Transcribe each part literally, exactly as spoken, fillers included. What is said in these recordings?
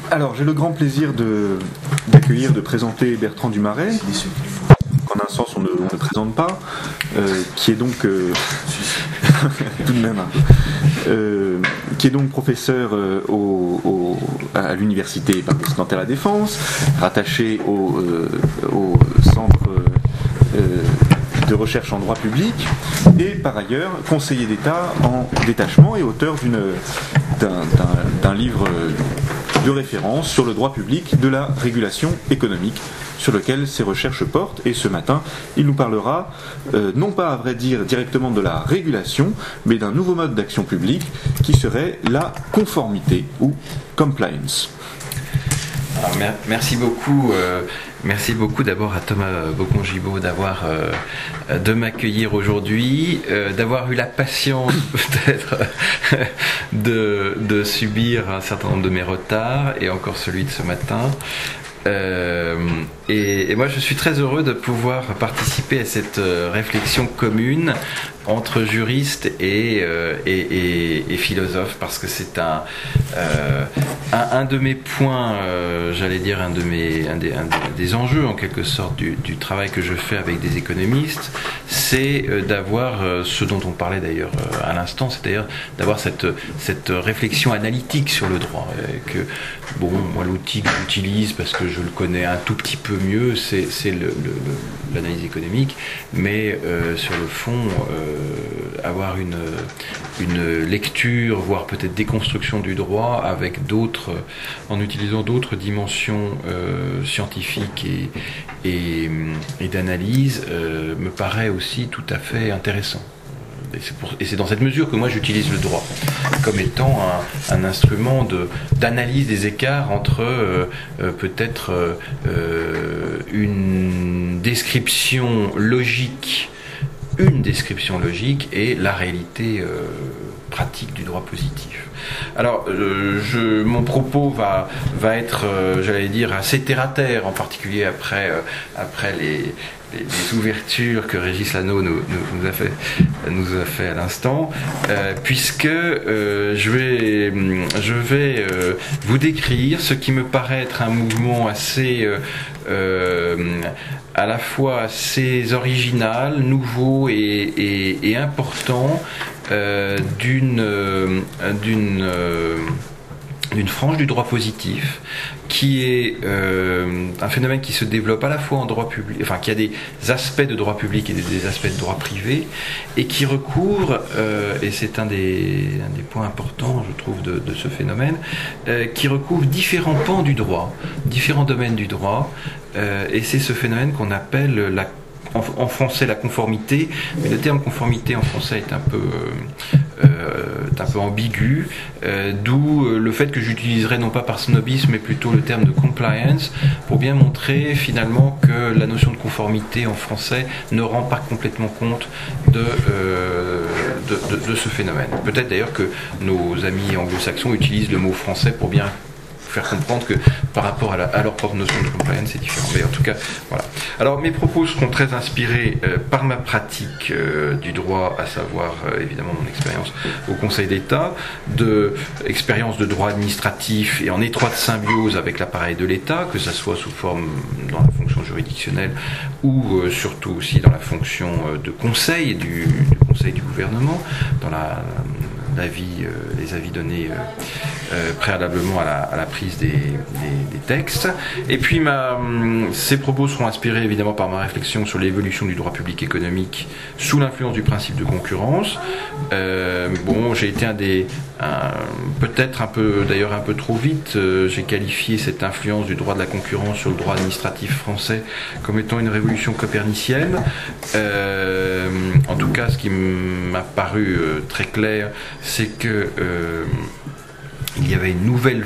Alors, j'ai le grand plaisir de, d'accueillir, de présenter Bertrand Dumaret, qu'en un sens on ne, on ne présente pas, euh, qui est donc euh, tout de même, hein, euh, qui est donc professeur euh, au, au, à l'université Paris-Nanterre La Défense, rattaché au, euh, au centre euh, de recherche en droit public, et par ailleurs conseiller d'État en détachement et auteur d'une, d'un, d'un, d'un livre de référence sur le droit public de la régulation économique, sur lequel ses recherches portent. Et ce matin, il nous parlera, euh, non pas à vrai dire directement de la régulation, mais d'un nouveau mode d'action publique qui serait la conformité ou compliance. Alors, mer- merci beaucoup. Euh, merci beaucoup d'abord à Thomas Bocon-Gibaud d'avoir euh, de m'accueillir aujourd'hui, euh, d'avoir eu la patience peut-être de, de subir un certain nombre de mes retards et encore celui de ce matin. Euh, et, et moi je suis très heureux de pouvoir participer à cette euh, réflexion commune entre juristes et, euh, et, et, et philosophes, parce que c'est un, euh, un, un de mes points, euh, j'allais dire un, de mes, un, des, un des enjeux en quelque sorte du, du travail que je fais avec des économistes, c'est euh, d'avoir euh, ce dont on parlait d'ailleurs euh, à l'instant, c'est-à-dire d'avoir cette, cette réflexion analytique sur le droit. Et que, bon, moi l'outil que j'utilise parce que je le connais un tout petit peu mieux, c'est, c'est le, le, l'analyse économique, mais euh, sur le fond, euh, avoir une, une lecture, voire peut-être déconstruction du droit avec d'autres, en utilisant d'autres dimensions euh, scientifiques et, et, et d'analyse, euh, me paraît aussi tout à fait intéressant. Et c'est, pour, et c'est dans cette mesure que moi j'utilise le droit comme étant un, un instrument de, d'analyse des écarts entre euh, euh, peut-être euh, une description logique, une description logique et la réalité euh, pratique du droit positif. Alors, euh, je, mon propos va, va être, euh, j'allais dire, assez terre-à-terre, en particulier après, euh, après les, les, les ouvertures que Régis Lano nous, nous, nous, a, fait, nous a fait à l'instant, euh, puisque euh, je vais, je vais euh, vous décrire ce qui me paraît être un mouvement assez... Euh, euh, à la fois assez original, nouveau et, et, et important euh, d'une, euh, d'une, euh, d'une frange du droit positif qui est euh, un phénomène qui se développe à la fois en droit public, enfin qui a des aspects de droit public et des, des aspects de droit privé, et qui recouvre, euh, et c'est un des, un des points importants, je trouve, de, de ce phénomène, euh, qui recouvre différents pans du droit, différents domaines du droit, euh, et c'est ce phénomène qu'on appelle la En, en français la conformité, mais le terme conformité en français est un peu, euh, euh, un peu ambigu, euh, d'où euh, le fait que j'utiliserai non pas par snobisme mais plutôt le terme de compliance, pour bien montrer finalement que la notion de conformité en français ne rend pas complètement compte de, euh, de, de, de ce phénomène. Peut-être d'ailleurs que nos amis anglo-saxons utilisent le mot français pour bien faire comprendre que par rapport à, la, à leur propre notion de compliance c'est différent. Mais en tout cas, voilà. Alors mes propos seront très inspirés euh, par ma pratique euh, du droit, à savoir euh, évidemment mon expérience au Conseil d'État, de expérience de droit administratif et en étroite symbiose avec l'appareil de l'État, que ça soit sous forme dans la fonction juridictionnelle ou euh, surtout aussi dans la fonction euh, de conseil du, du conseil du gouvernement, dans la Avis, euh, les avis donnés euh, euh, préalablement à la, à la prise des, des, des textes. Et puis ma, ces propos seront inspirés évidemment par ma réflexion sur l'évolution du droit public économique sous l'influence du principe de concurrence. Euh, bon, j'ai été un des, un, peut-être un peu, d'ailleurs un peu trop vite, euh, j'ai qualifié cette influence du droit de la concurrence sur le droit administratif français comme étant une révolution copernicienne. Euh, en tout cas, ce qui m'a paru euh, très clair, c'est que euh, il y avait une nouvelle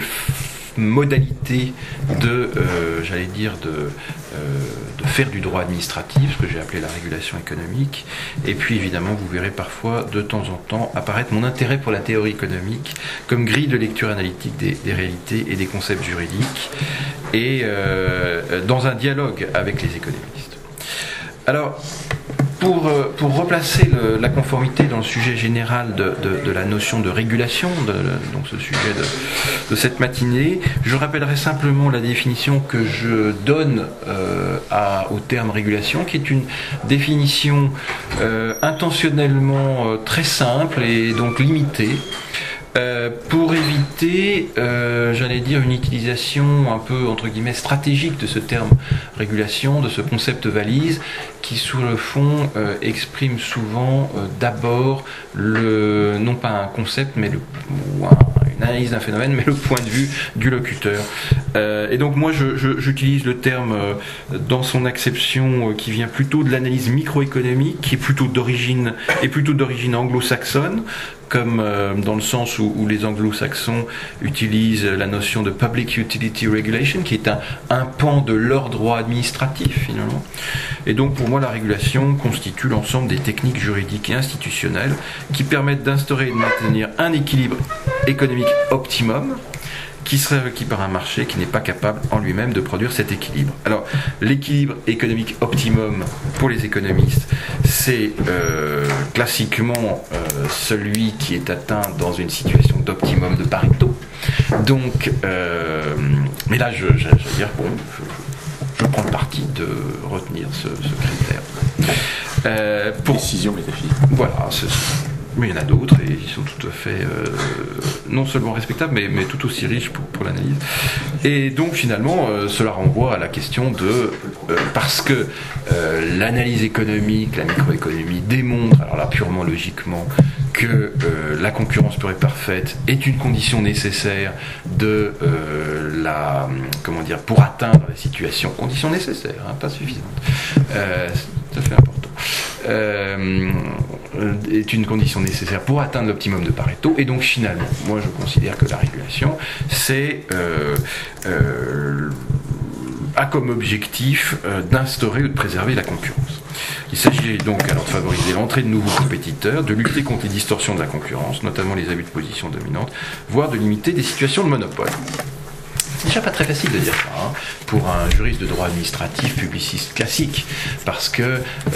modalité de, euh, j'allais dire, de, euh, de faire du droit administratif, ce que j'ai appelé la régulation économique. Et puis évidemment, vous verrez parfois, de temps en temps, apparaître mon intérêt pour la théorie économique comme grille de lecture analytique des, des réalités et des concepts juridiques, et euh, dans un dialogue avec les économistes. Alors, pour, pour replacer le, la conformité dans le sujet général de, de, de la notion de régulation, de, donc ce sujet de, de cette matinée, je rappellerai simplement la définition que je donne euh, à, au terme régulation, qui est une définition euh, intentionnellement euh, très simple et donc limitée, Euh, pour éviter, euh, j'allais dire, une utilisation un peu, entre guillemets, stratégique de ce terme régulation, de ce concept valise, qui, sur le fond, euh, exprime souvent euh, d'abord, le, non pas un concept, mais le, ou un, une analyse d'un phénomène, mais le point de vue du locuteur. Euh, et donc, moi, je, je, j'utilise le terme euh, dans son acception euh, qui vient plutôt de l'analyse microéconomique, qui est plutôt d'origine, est plutôt d'origine anglo-saxonne, comme euh, dans le sens où, où les anglo-saxons utilisent la notion de Public Utility Regulation, qui est un, un pan de leur droit administratif, finalement. Et donc, pour moi, la régulation constitue l'ensemble des techniques juridiques et institutionnelles qui permettent d'instaurer et de maintenir un équilibre économique optimum, qui serait requis par un marché qui n'est pas capable en lui-même de produire cet équilibre. Alors, l'équilibre économique optimum pour les économistes, c'est euh, classiquement euh, celui qui est atteint dans une situation d'optimum de Pareto. Donc, euh, mais là, je, je, je veux dire, bon, je, je prends le parti de retenir ce, ce critère. Euh, pour, Décision métaphysique. Voilà, c'est mais il y en a d'autres et ils sont tout à fait euh, non seulement respectables mais, mais tout aussi riches pour, pour l'analyse. Et donc finalement euh, cela renvoie à la question de euh, parce que euh, l'analyse économique, la microéconomie démontre, alors là purement logiquement, que euh, la concurrence pure et parfaite est une condition nécessaire de euh, la comment dire pour atteindre la situation, condition nécessaire, hein, pas suffisante. Euh, c'est tout à fait important. Euh, est une condition nécessaire pour atteindre l'optimum de Pareto, et donc finalement moi je considère que la régulation c'est euh, euh, a comme objectif euh, d'instaurer ou de préserver la concurrence. Il s'agit donc alors de favoriser l'entrée de nouveaux compétiteurs, de lutter contre les distorsions de la concurrence, notamment les abus de position dominante, voire de limiter des situations de monopole. C'est déjà pas très facile de dire ça hein, pour un juriste de droit administratif publiciste classique, parce que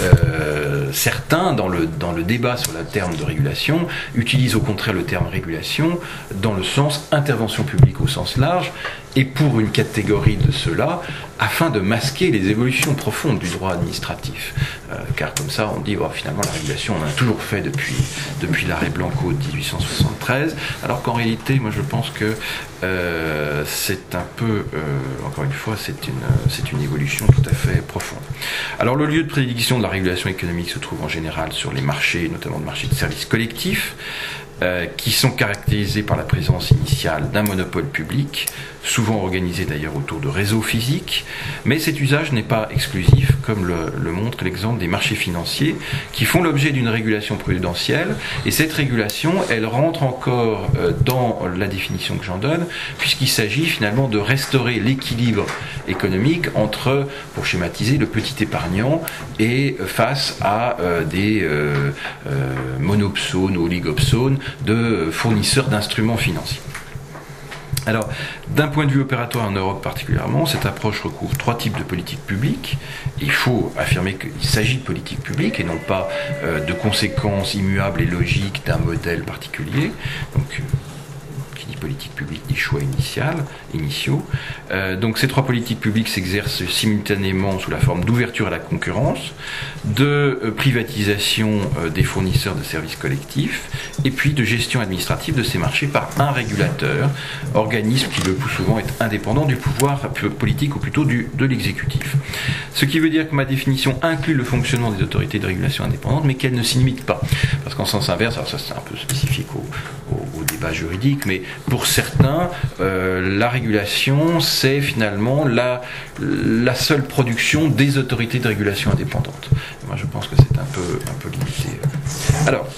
euh, certains dans le, dans le débat sur le terme de régulation utilisent au contraire le terme régulation dans le sens intervention publique au sens large, et pour une catégorie de ceux-là, afin de masquer les évolutions profondes du droit administratif. Euh, car comme ça, on dit, oh, finalement, la régulation, on en a toujours fait depuis, depuis l'arrêt Blanco de dix-huit cent soixante-treize, alors qu'en réalité, moi je pense que euh, c'est un peu, euh, encore une fois, c'est une, c'est une évolution tout à fait profonde. Alors le lieu de prédilection de la régulation économique se trouve en général sur les marchés, notamment le marché de services collectifs, Euh, qui sont caractérisés par la présence initiale d'un monopole public, souvent organisé d'ailleurs autour de réseaux physiques, mais cet usage n'est pas exclusif, comme le, le montre l'exemple des marchés financiers, qui font l'objet d'une régulation prudentielle, et cette régulation, elle rentre encore euh, dans la définition que j'en donne, puisqu'il s'agit finalement de restaurer l'équilibre économique entre, pour schématiser, le petit épargnant et face à euh, des euh, euh, monopsones ou oligopsones de fournisseurs d'instruments financiers. Alors, d'un point de vue opératoire en Europe particulièrement, cette approche recouvre trois types de politiques publiques. Il faut affirmer qu'il s'agit de politiques publiques et non pas euh, de conséquences immuables et logiques d'un modèle particulier. Donc, qui dit politique publique dit choix initial, initiaux. Euh, donc ces trois politiques publiques s'exercent simultanément sous la forme d'ouverture à la concurrence, de euh, privatisation euh, des fournisseurs de services collectifs, et puis de gestion administrative de ces marchés par un régulateur, organisme qui le plus souvent est indépendant du pouvoir politique ou plutôt du, de l'exécutif. Ce qui veut dire que ma définition inclut le fonctionnement des autorités de régulation indépendantes, mais qu'elle ne s'y limite pas. Parce qu'en sens inverse, alors ça c'est un peu spécifique au, au, au débat juridique, mais pour certains, euh, la régulation, c'est finalement la, la seule production des autorités de régulation indépendantes. Moi, je pense que c'est un peu, un peu limité. Alors,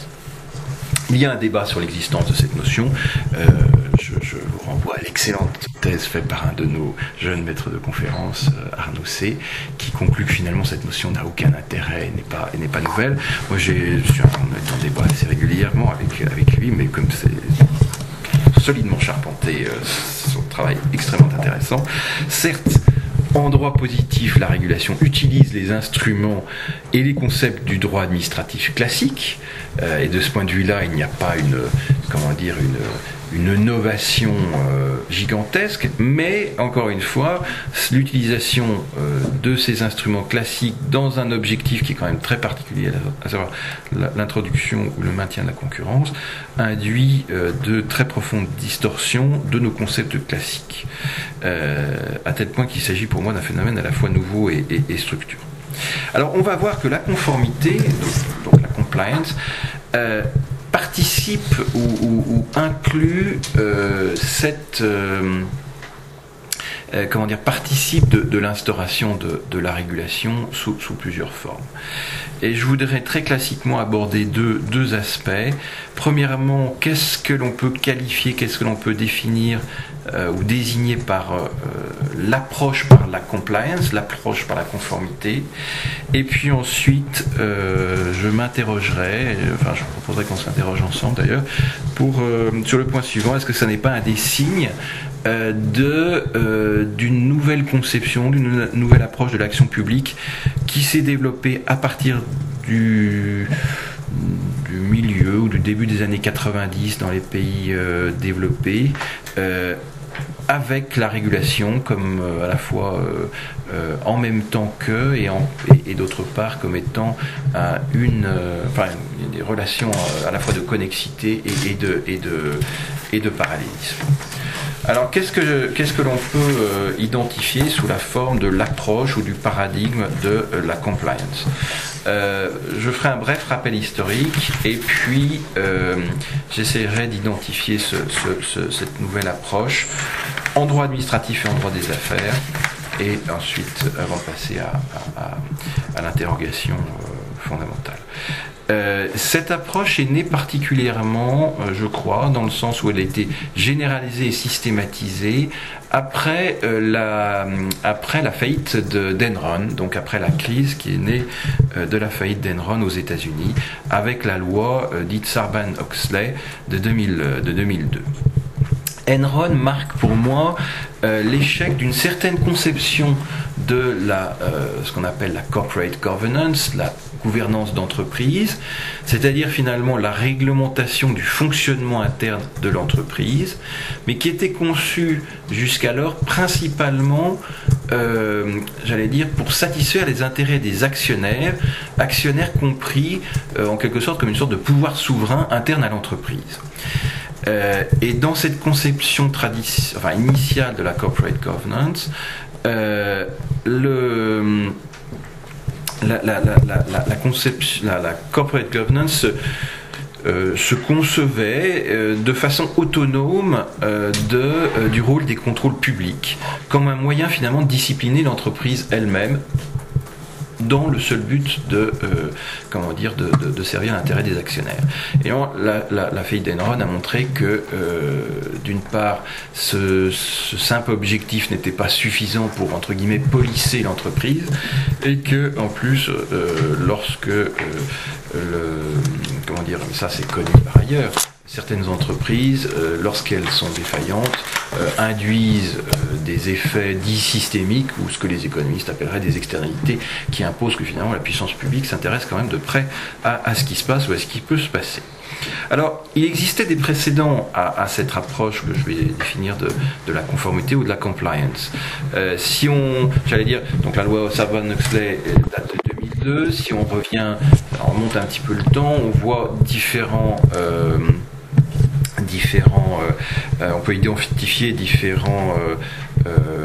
il y a un débat sur l'existence de cette notion. Euh, je, je vous renvoie à l'excellente thèse faite par un de nos jeunes maîtres de conférence, Arnaud C., qui conclut que finalement cette notion n'a aucun intérêt et n'est pas, et n'est pas nouvelle. Moi, j'ai, je suis en, en débat assez régulièrement avec, avec lui, mais comme c'est solidement charpenté, euh, son travail extrêmement intéressant. Certes, En droit positif, la régulation utilise les instruments et les concepts du droit administratif classique, euh, et de ce point de vue-là, il n'y a pas une, comment dire, une, une innovation euh, gigantesque, mais encore une fois, l'utilisation euh, de ces instruments classiques dans un objectif qui est quand même très particulier, à savoir l'introduction ou le maintien de la concurrence, induit euh, de très profondes distorsions de nos concepts classiques, euh, à tel point qu'il s'agit pour moi d'un phénomène à la fois nouveau et, et, et structurant. Alors on va voir que la conformité, donc, donc la compliance, euh, participe ou, ou, ou inclut euh, cette euh, euh, comment dire participe de, de l'instauration de, de la régulation sous, sous plusieurs formes. Et je voudrais très classiquement aborder deux, deux aspects. Premièrement, qu'est-ce que l'on peut qualifier, qu'est-ce que l'on peut définir euh, ou désigner par euh, l'approche par la compliance, l'approche par la conformité. Et puis ensuite, euh, je m'interrogerai, enfin je proposerai qu'on s'interroge ensemble d'ailleurs, pour, euh, sur le point suivant, est-ce que ça n'est pas un des signes euh, de, euh, d'une nouvelle conception, d'une nouvelle approche de l'action publique qui s'est développée à partir du, du milieu ou du début des années quatre-vingt-dix dans les pays euh, développés, euh, avec la régulation comme euh, à la fois euh, euh, en même temps que et, en, et, et d'autre part comme étant euh, une, euh, enfin, des relations euh, à la fois de connexité et, et, de, et, de, et de parallélisme. Alors, qu'est-ce que, qu'est-ce que l'on peut euh, identifier sous la forme de l'approche ou du paradigme de euh, la compliance ? euh, Je ferai un bref rappel historique et puis euh, j'essaierai d'identifier ce, ce, ce, cette nouvelle approche en droit administratif et en droit des affaires, et ensuite, avant de passer à, à, à, à l'interrogation euh, fondamentale. Euh, cette approche est née particulièrement, euh, je crois, dans le sens où elle a été généralisée et systématisée après, euh, la, après la faillite de, d'Enron, donc après la crise qui est née euh, de la faillite d'Enron aux États-Unis, avec la loi euh, dite Sarbanes-Oxley de, deux mille, de deux mille deux. Enron marque pour moi euh, l'échec d'une certaine conception de la, euh, ce qu'on appelle la corporate governance, la gouvernance d'entreprise, c'est-à-dire finalement la réglementation du fonctionnement interne de l'entreprise, mais qui était conçue jusqu'alors principalement, euh, j'allais dire, pour satisfaire les intérêts des actionnaires, actionnaires compris euh, en quelque sorte comme une sorte de pouvoir souverain interne à l'entreprise. Euh, et dans cette conception tradition, enfin, initiale de la corporate governance, euh, le, la, la, la, la, la, conception, la, la corporate governance euh, se concevait euh, de façon autonome euh, de, euh, du rôle des contrôles publics, comme un moyen finalement de discipliner l'entreprise elle-même, dans le seul but de, euh, comment dire, de, de, de servir l'intérêt des actionnaires. Et on, la, la, la faillite d'Enron a montré que, euh, d'une part, ce, ce simple objectif n'était pas suffisant pour, entre guillemets, policer l'entreprise, et que, en plus, euh, lorsque, euh, le, comment dire, ça c'est connu par ailleurs, certaines entreprises, euh, lorsqu'elles sont défaillantes, euh, induisent euh, des effets dits systémiques, ou ce que les économistes appelleraient des externalités, qui imposent que finalement la puissance publique s'intéresse quand même de près à, à ce qui se passe ou à ce qui peut se passer. Alors, il existait des précédents à, à cette approche que je vais définir de, de la conformité ou de la compliance. Euh, si on, j'allais dire, donc la loi Sarbanes-Oxley date de deux mille deux, si on revient, on remonte un petit peu le temps, on voit différents... Euh, différents euh, euh, on peut identifier différents euh,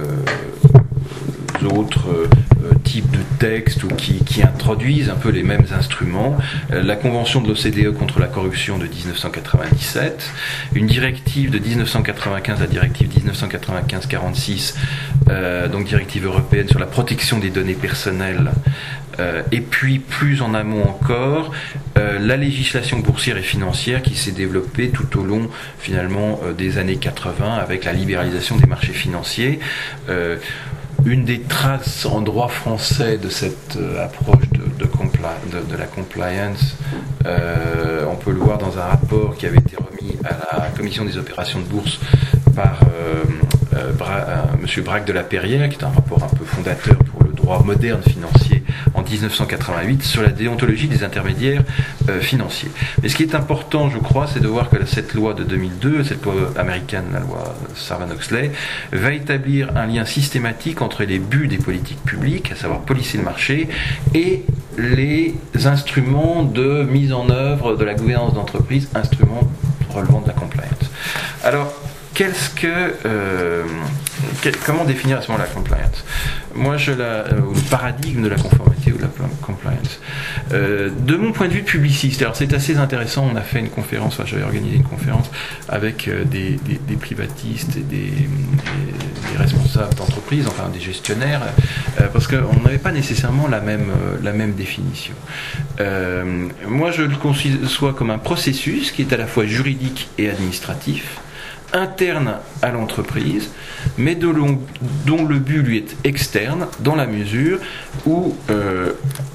euh, autres euh, types de textes ou qui, qui introduisent un peu les mêmes instruments. Euh, la Convention de l'O C D E contre la corruption de dix-neuf cent quatre-vingt-dix-sept, une directive de dix-neuf cent quatre-vingt-quinze, la directive dix-neuf cent quatre-vingt-quinze quarante-six, euh, donc directive européenne sur la protection des données personnelles. Euh, et puis plus en amont encore, euh, la législation boursière et financière qui s'est développée tout au long finalement euh, des années quatre-vingts avec la libéralisation des marchés financiers. Euh, une des traces en droit français de cette euh, approche de, de, compli- de, de la compliance, euh, on peut le voir dans un rapport qui avait été remis à la Commission des opérations de bourse par euh, euh, Bra- euh, M. Braque de la Perrière, qui est un rapport un peu fondateur pour le droit moderne financier en dix-neuf cent quatre-vingt-huit, sur la déontologie des intermédiaires euh, financiers. Mais ce qui est important, je crois, c'est de voir que cette loi de deux mille deux, cette loi américaine, la loi Sarbanes-Oxley, va établir un lien systématique entre les buts des politiques publiques, à savoir policer le marché, et les instruments de mise en œuvre de la gouvernance d'entreprise, instruments relevant de la compliance. Alors, qu'est-ce que, euh, que, comment définir à ce moment la compliance? Moi, je la, euh, le paradigme de la conformité ou de la compliance. Euh, de mon point de vue de publiciste, alors c'est assez intéressant. On a fait une conférence, enfin, j'avais organisé une conférence avec euh, des, des, des privatistes et des, des, des responsables d'entreprise, enfin des gestionnaires, euh, parce qu'on n'avait pas nécessairement la même, euh, la même définition. Euh, moi, je le conçois comme un processus qui est à la fois juridique et administratif, interne à l'entreprise, mais de long, dont le but lui est externe, dans la mesure où euh,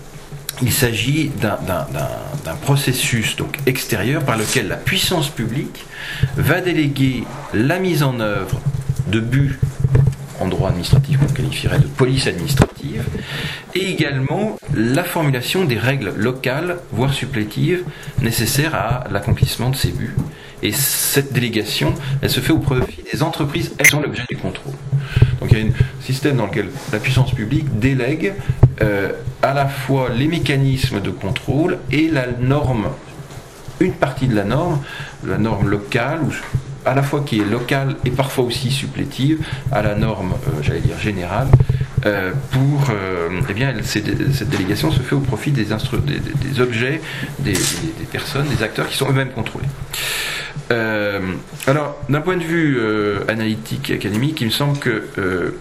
il s'agit d'un, d'un, d'un, d'un processus donc extérieur par lequel la puissance publique va déléguer la mise en œuvre de buts en droit administratif qu'on qualifierait de police administrative, et également la formulation des règles locales, voire supplétives, nécessaires à l'accomplissement de ces buts. Et cette délégation, elle se fait au profit des entreprises, elles sont l'objet du contrôle. Donc il y a un système dans lequel la puissance publique délègue euh, à la fois les mécanismes de contrôle et la norme, une partie de la norme, la norme locale, ou à la fois qui est locale et parfois aussi supplétive, à la norme, euh, j'allais dire générale, euh, pour, euh, eh bien, cette, cette délégation se fait au profit des, instru- des, des, des objets, des, des, des personnes, des acteurs qui sont eux-mêmes contrôlés. Euh, alors, d'un point de vue euh, analytique et académique, il me semble que euh,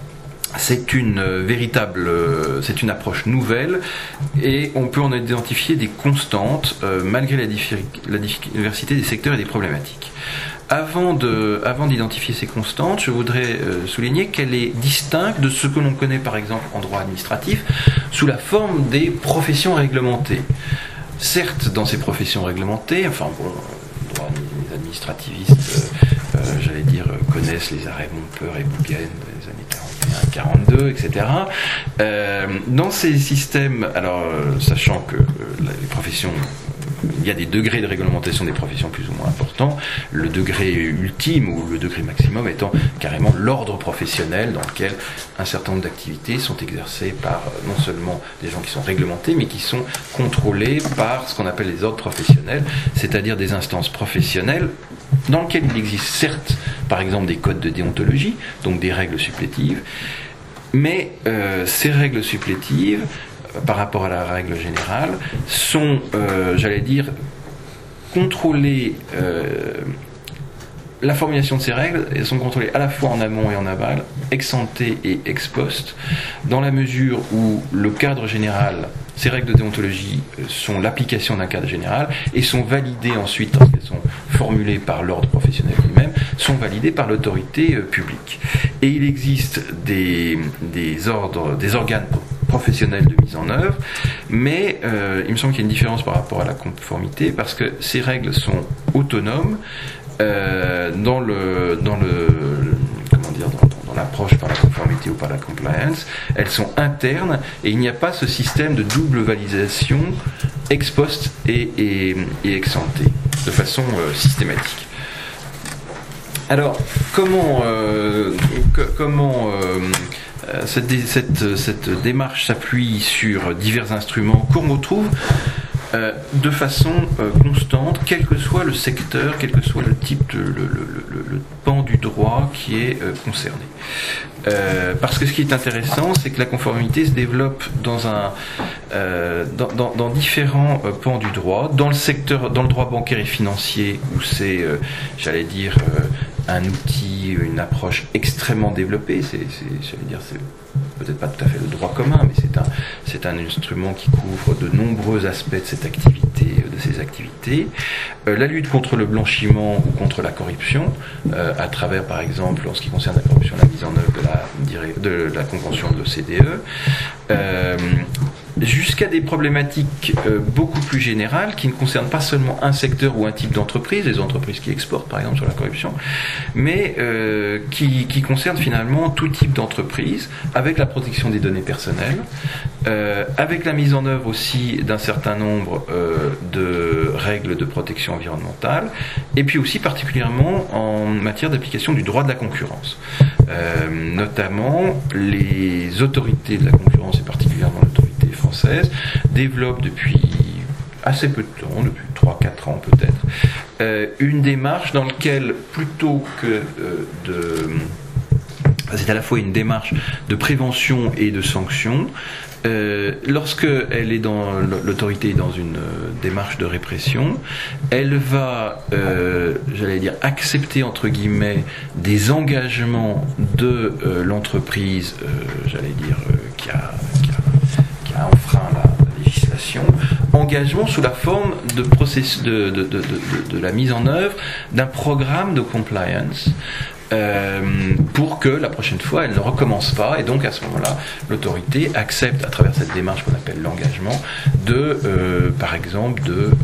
c'est une euh, véritable, euh, c'est une approche nouvelle, et on peut en identifier des constantes euh, malgré la, diffi- la diversité des secteurs et des problématiques. Avant, de, avant d'identifier ces constantes, je voudrais euh, souligner qu'elle est distincte de ce que l'on connaît par exemple en droit administratif sous la forme des professions réglementées. Certes, dans ces professions réglementées, enfin bon, les administrativistes, euh, euh, j'allais dire, connaissent les arrêts Montpeur et Bougain des années quarante et un quarante-deux, et cetera. Euh, dans ces systèmes, alors euh, sachant que euh, les professions, il y a des degrés de réglementation des professions plus ou moins importants, le degré ultime ou le degré maximum étant carrément l'ordre professionnel dans lequel un certain nombre d'activités sont exercées par non seulement des gens qui sont réglementés, mais qui sont contrôlés par ce qu'on appelle les ordres professionnels, c'est-à-dire des instances professionnelles dans lesquelles il existe certes, par exemple, des codes de déontologie, donc des règles supplétives, mais euh, ces règles supplétives, par rapport à la règle générale, sont, euh, j'allais dire, contrôlées, euh, la formulation de ces règles, elles sont contrôlées à la fois en amont et en aval, ex ante et ex post, dans la mesure où le cadre général, ces règles de déontologie sont l'application d'un cadre général et sont validées ensuite, lorsqu'elles sont formulées par l'ordre professionnel lui-même, sont validées par l'autorité euh, publique. Et il existe des, des ordres, des organes professionnels de mise en œuvre, mais euh, il me semble qu'il y a une différence par rapport à la conformité, parce que ces règles sont autonomes euh, dans le, dans le, comment dire, dans, dans l'approche par la conformité ou par la compliance. Elles sont internes et il n'y a pas ce système de double validation ex post et, et, et ex ante de façon euh, systématique. Alors, comment, euh, que, comment euh, cette, cette, cette démarche s'appuie sur divers instruments qu'on retrouve euh, de façon euh, constante, quel que soit le secteur, quel que soit le type, de, le, le, le, le pan du droit qui est euh, concerné. Euh, parce que ce qui est intéressant, c'est que la conformité se développe dans un, euh, dans, dans, dans différents euh, pans du droit, dans le secteur, dans le droit bancaire et financier, où c'est, euh, j'allais dire, euh, un outil, une approche extrêmement développée. C'est, c'est, j'allais dire, c'est peut-être pas tout à fait le droit commun, mais c'est un, c'est un instrument qui couvre de nombreux aspects de cette activité, de ces activités. Euh, la lutte contre le blanchiment ou contre la corruption, euh, à travers, par exemple, en ce qui concerne la corruption, la mise en œuvre de la, de la convention de l'O C D E. Euh, jusqu'à des problématiques euh, beaucoup plus générales qui ne concernent pas seulement un secteur ou un type d'entreprise, les entreprises qui exportent par exemple sur la corruption, mais euh, qui, qui concernent finalement tout type d'entreprise, avec la protection des données personnelles, euh, avec la mise en œuvre aussi d'un certain nombre euh, de règles de protection environnementale, et puis aussi particulièrement en matière d'application du droit de la concurrence. Euh, notamment, les autorités de la concurrence, et particulièrement l'autorité française, développent depuis assez peu de temps, depuis trois à quatre ans peut-être, euh, une démarche dans laquelle, plutôt que euh, de... c'est à la fois une démarche de prévention et de sanction. Euh, lorsque elle est dans l'autorité est dans une euh, démarche de répression, elle va, euh, j'allais dire, accepter entre guillemets des engagements de euh, l'entreprise, euh, j'allais dire, euh, qui, a, qui, a, qui a enfreint la, la législation, engagement sous la forme de, process, de, de, de, de, de la mise en œuvre d'un programme de compliance. Euh, pour que la prochaine fois elle ne recommence pas, et donc à ce moment-là l'autorité accepte à travers cette démarche qu'on appelle l'engagement de euh, par exemple de, euh,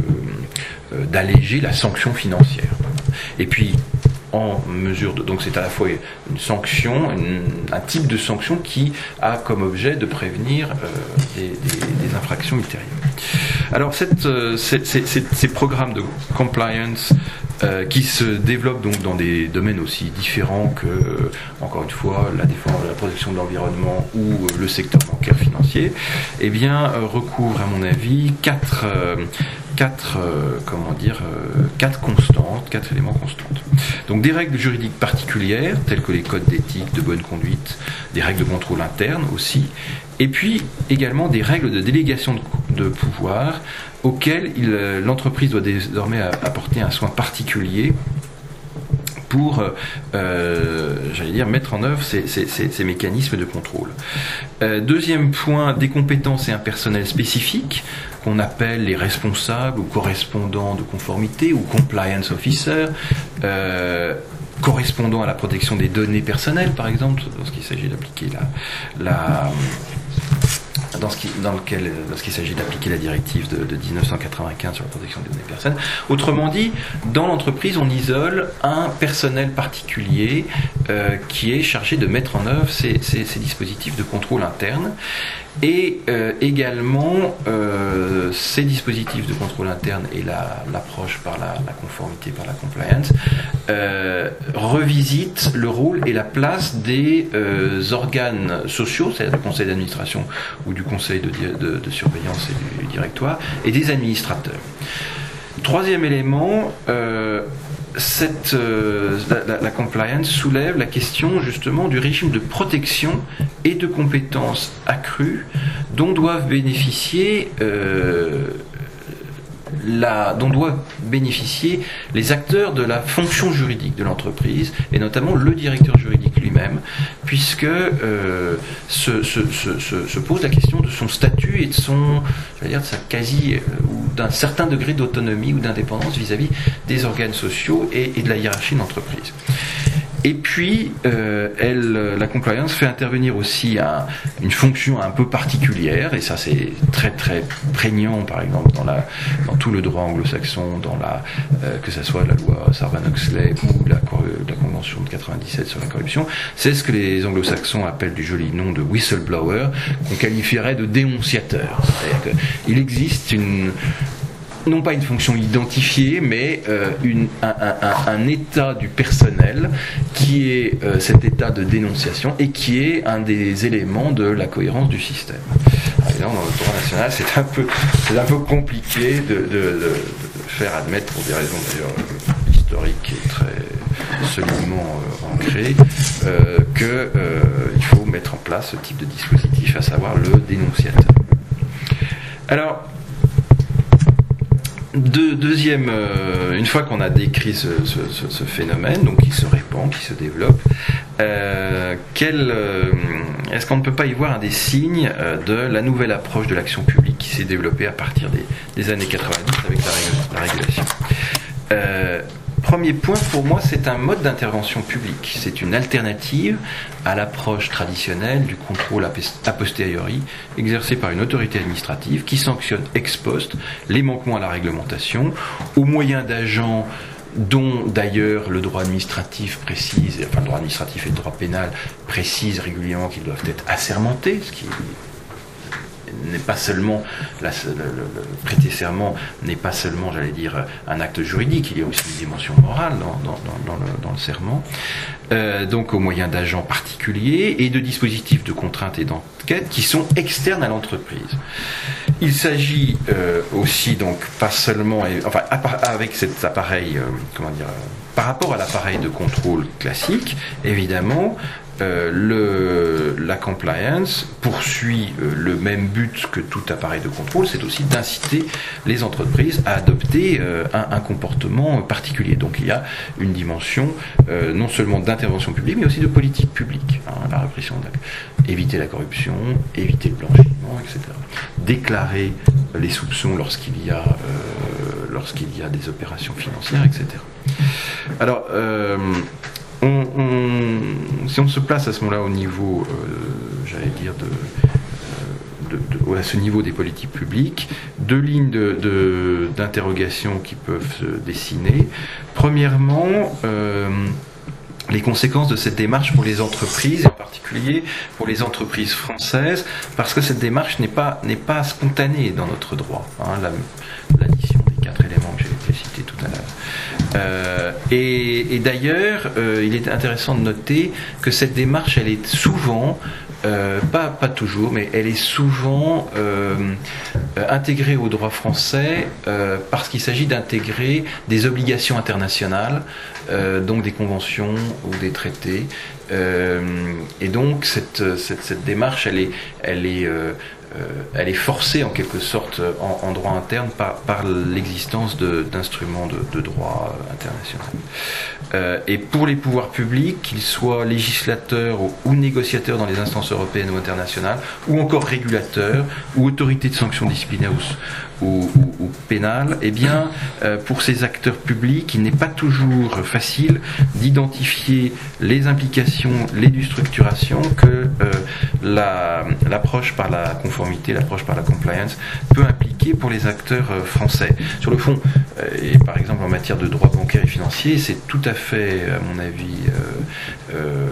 euh, d'alléger la sanction financière, et puis en mesure de, donc c'est à la fois une sanction, une, un type de sanction qui a comme objet de prévenir euh, des, des, des infractions ultérieures. Alors cette, euh, ces, ces, ces programmes de compliance Euh, qui se développent donc dans des domaines aussi différents que, euh, encore une fois, la défense, la protection de l'environnement ou euh, le secteur bancaire financier, eh bien, euh, recouvre, à mon avis, quatre, euh, quatre, euh, comment dire, euh, quatre constantes, quatre éléments constantes. Donc, des règles juridiques particulières, telles que les codes d'éthique, de bonne conduite, des règles de contrôle interne aussi, et puis également des règles de délégation de, de pouvoir auxquelles il, l'entreprise doit désormais apporter un soin particulier pour, euh, j'allais dire, mettre en œuvre ces, ces, ces, ces mécanismes de contrôle. Euh, deuxième point, des compétences et un personnel spécifique qu'on appelle les responsables ou correspondants de conformité ou compliance officer, euh, correspondant à la protection des données personnelles, par exemple, lorsqu'il s'agit d'appliquer la... la Dans ce qui, dans lequel, lorsqu'il s'agit d'appliquer la directive de, de dix-neuf cent quatre-vingt-quinze sur la protection des données personnelles. Autrement dit, dans l'entreprise, on isole un personnel particulier euh, qui est chargé de mettre en œuvre ces, ces, ces dispositifs de contrôle interne. Et euh, également, euh, ces dispositifs de contrôle interne et la, l'approche par la, la conformité, par la compliance, euh, revisitent le rôle et la place des euh, organes sociaux, c'est-à-dire du conseil d'administration ou du conseil de, de, de surveillance et du directoire, et des administrateurs. Troisième élément, euh, cette, euh, la, la, la compliance soulève la question justement du régime de protection et de compétences accrues dont doivent bénéficier euh, la, dont doivent bénéficier les acteurs de la fonction juridique de l'entreprise, et notamment le directeur juridique lui-même, puisque euh, se, se, se, se, se pose la question de son statut et de son, j'allais dire, de sa quasi euh, ou d'un certain degré d'autonomie ou d'indépendance vis-à-vis des organes sociaux et, et de la hiérarchie de l'entreprise. Et puis, euh, elle, la compliance fait intervenir aussi un, une fonction un peu particulière, et ça c'est très très prégnant, par exemple dans, la, dans tout le droit anglo-saxon, dans la, euh, que ce soit la loi Sarbanes-Oxley ou la, la convention de quatre-vingt-dix-sept sur la corruption, c'est ce que les anglo-saxons appellent du joli nom de whistleblower, qu'on qualifierait de dénonciateur. C'est-à-dire qu'il existe une... non pas une fonction identifiée, mais euh, une, un, un, un état du personnel qui est euh, cet état de dénonciation et qui est un des éléments de la cohérence du système. Alors, dans le droit national, c'est un peu, c'est un peu compliqué de, de, de, de faire admettre, pour des raisons d'ailleurs euh, historiques et très solidement euh, ancrées, euh, qu'il euh, faut mettre en place ce type de dispositif, à savoir le dénonciateur. Alors, De, deuxième, euh, une fois qu'on a décrit ce, ce, ce, ce phénomène, donc qui se répand, qui se développe, euh, quel, euh, est-ce qu'on ne peut pas y voir un des signes euh, de la nouvelle approche de l'action publique qui s'est développée à partir des, des années quatre-vingt-dix avec la, rég- la régulation. Euh, premier point, pour moi, c'est un mode d'intervention publique. C'est une alternative à l'approche traditionnelle du contrôle a posteriori exercé par une autorité administrative qui sanctionne ex post les manquements à la réglementation au moyen d'agents dont d'ailleurs le droit administratif précise, enfin le droit administratif et le droit pénal précisent régulièrement qu'ils doivent être assermentés, ce qui n'est pas seulement la, le, le, le prêter serment n'est pas seulement, j'allais dire, un acte juridique, il y a aussi une dimension morale dans, dans, dans, dans, le, dans le serment. Euh, donc au moyen d'agents particuliers et de dispositifs de contrainte et d'enquête qui sont externes à l'entreprise. Il s'agit euh, aussi donc pas seulement, enfin avec cet appareil, euh, comment dire, par rapport à l'appareil de contrôle classique, évidemment. Euh, le, la compliance poursuit euh, le même but que tout appareil de contrôle, c'est aussi d'inciter les entreprises à adopter euh, un, un comportement particulier. Donc il y a une dimension euh, non seulement d'intervention publique, mais aussi de politique publique. Hein, la répression, éviter la corruption, éviter le blanchiment, et cetera. Déclarer les soupçons lorsqu'il y a, euh, lorsqu'il y a des opérations financières, et cetera. Alors, euh, On, on, si on se place à ce moment-là au niveau, euh, j'allais dire, de, de, de, à ce niveau des politiques publiques, deux lignes de, de, d'interrogation qui peuvent se dessiner. Premièrement, euh, les conséquences de cette démarche pour les entreprises, et en particulier pour les entreprises françaises, parce que cette démarche n'est pas, n'est pas spontanée dans notre droit. Hein, la, l'addition des quatre éléments que j'ai cités tout à l'heure. Euh, et, et d'ailleurs, euh, il est intéressant de noter que cette démarche, elle est souvent, euh, pas, pas toujours, mais elle est souvent euh, euh, intégrée au droit français euh, parce qu'il s'agit d'intégrer des obligations internationales, euh, donc des conventions ou des traités. Euh, et donc cette, cette, cette démarche, elle est, elle est euh, Euh, elle est forcée en quelque sorte en, en droit interne par, par l'existence de, d'instruments de, de droit euh, international. Euh, et pour les pouvoirs publics, qu'ils soient législateurs ou, ou négociateurs dans les instances européennes ou internationales, ou encore régulateurs, ou autorités de sanctions disciplinaires ou, ou, ou, ou pénales, eh bien, euh, pour ces acteurs publics, il n'est pas toujours facile d'identifier les implications, les déstructurations que euh, la, l'approche par la conformité, l'approche par la compliance peut impliquer pour les acteurs euh, français. Sur le fond, euh, et par exemple en matière de droit bancaire et financier, c'est tout à fait, à mon avis, euh, euh,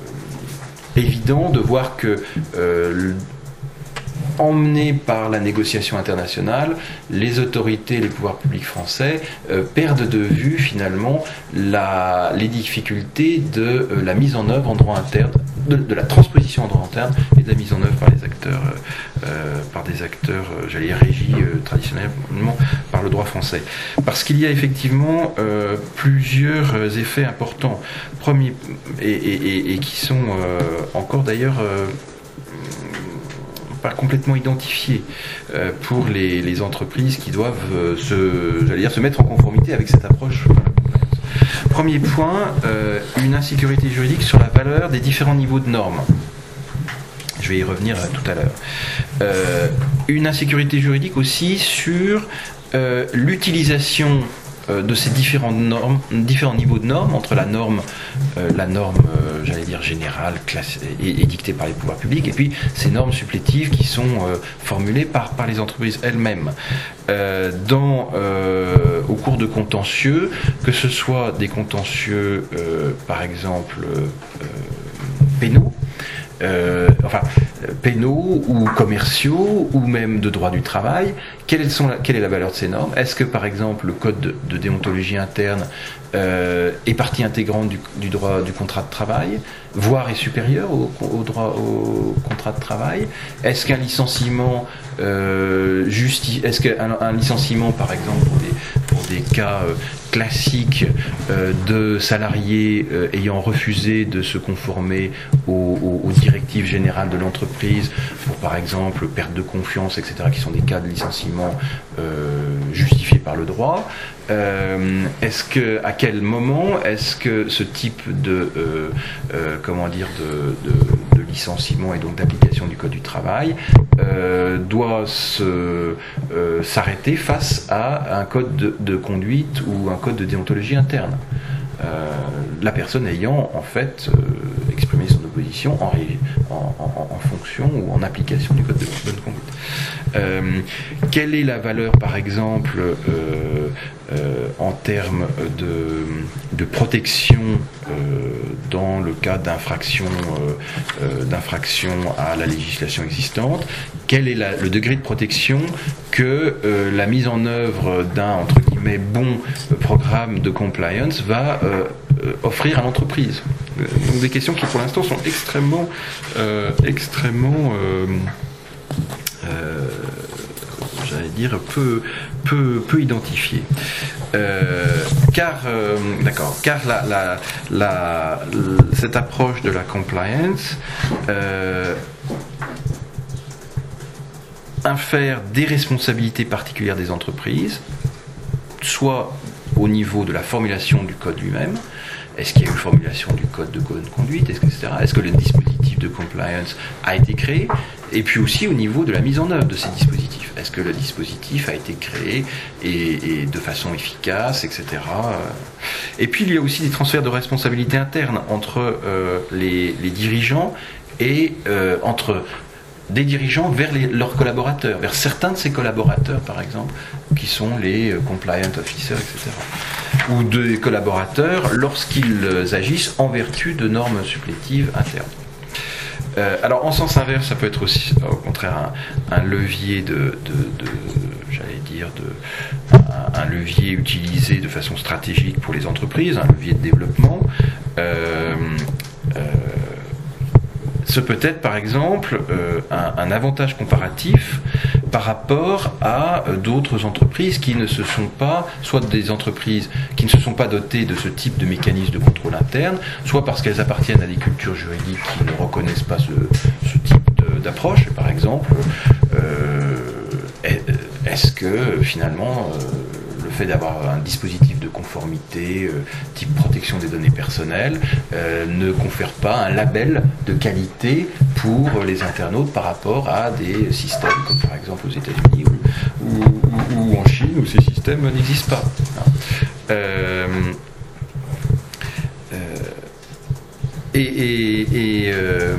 évident de voir que euh, emmenés par la négociation internationale, les autorités, les pouvoirs publics français euh, perdent de vue finalement la, les difficultés de euh, la mise en œuvre en droit interne, de, de la transposition en droit interne et de la mise en œuvre par les acteurs, euh, par des acteurs, euh, j'allais dire régis euh, traditionnellement par le droit français. Parce qu'il y a effectivement euh, plusieurs effets importants, premiers et, et, et, et qui sont euh, encore d'ailleurs euh, pas complètement identifiés euh, pour les, les entreprises qui doivent euh, se, j'allais dire, se mettre en conformité avec cette approche. Premier point, euh, une insécurité juridique sur la valeur des différents niveaux de normes. Je vais y revenir euh, tout à l'heure. Euh, une insécurité juridique aussi sur euh, l'utilisation de ces différentes normes, différents niveaux de normes, entre la norme, euh, la norme, euh, j'allais dire générale, classée et édictée par les pouvoirs publics, et puis ces normes supplétives qui sont euh, formulées par par les entreprises elles-mêmes. Euh, dans, euh, au cours de contentieux, que ce soit des contentieux, euh, par exemple, euh, pénaux. Euh, enfin, pénaux ou commerciaux ou même de droit du travail, quelles sont la, quelle est la valeur de ces normes? Est-ce que par exemple le code de, de déontologie interne euh, est partie intégrante du, du droit du contrat de travail, voire est supérieur au, au droit au contrat de travail? Est-ce qu'un licenciement euh, justi- est-ce qu'un un licenciement par exemple pour des, pour des cas euh, classiques euh, de salariés euh, ayant refusé de se conformer aux, aux, aux directives générales de l'entreprise pour par exemple perte de confiance, et cetera, qui sont des cas de licenciement euh, justifiés par le droit. Euh, est-ce que, à quel moment est-ce que ce type de, euh, euh, comment dire, de, de, de licenciement et donc d'application du Code du travail euh, doit se, euh, s'arrêter face à un code de, de conduite ou un code de déontologie interne. Euh, la personne ayant en fait euh, exprimé son opposition en, en, en, en fonction ou en application du code de bonne conduite. Euh, quelle est la valeur par exemple euh, euh, en termes de, de protection euh, dans le cas d'infraction euh, euh, d'infraction à la législation existante? Quel est la, le degré de protection que euh, la mise en œuvre d'un entre guillemets bon programme de compliance va euh, euh, offrir à l'entreprise? Donc des questions qui pour l'instant sont extrêmement euh, extrêmement euh, euh, j'allais dire peu peu peu identifiées. Euh, car euh, d'accord car la, la, la, la cette approche de la compliance euh, infère des responsabilités particulières des entreprises, soit au niveau de la formulation du code lui-même. Est-ce qu'il y a eu une formulation du code de bonne conduite, et cetera. Est-ce que le dispositif de compliance a été créé? Et puis aussi au niveau de la mise en œuvre de ces dispositifs. Est-ce que le dispositif a été créé et, et de façon efficace, et cetera. Et puis il y a aussi des transferts de responsabilités internes entre euh, les, les dirigeants et euh, entre des dirigeants vers les, leurs collaborateurs, vers certains de ces collaborateurs, par exemple, qui sont les euh, compliant officers, et cetera. Ou des collaborateurs lorsqu'ils agissent en vertu de normes supplétives internes. Euh, alors, en sens inverse, ça peut être aussi, au contraire, un, un levier de, de, de j'allais dire, de, un, un levier utilisé de façon stratégique pour les entreprises, un levier de développement. Euh, euh, Ce peut être par exemple euh, un, un avantage comparatif par rapport à euh, d'autres entreprises qui ne se sont pas, soit des entreprises qui ne se sont pas dotées de ce type de mécanisme de contrôle interne, soit parce qu'elles appartiennent à des cultures juridiques qui ne reconnaissent pas ce, ce type de, d'approche. Par exemple, euh, est-ce que finalement euh, le fait d'avoir un dispositif de conformité euh, type protection des données personnelles euh, ne confère pas un label de qualité pour les internautes par rapport à des systèmes comme par exemple aux États-Unis ou, ou, ou, ou en Chine où ces systèmes n'existent pas. Euh, euh, et et, et euh,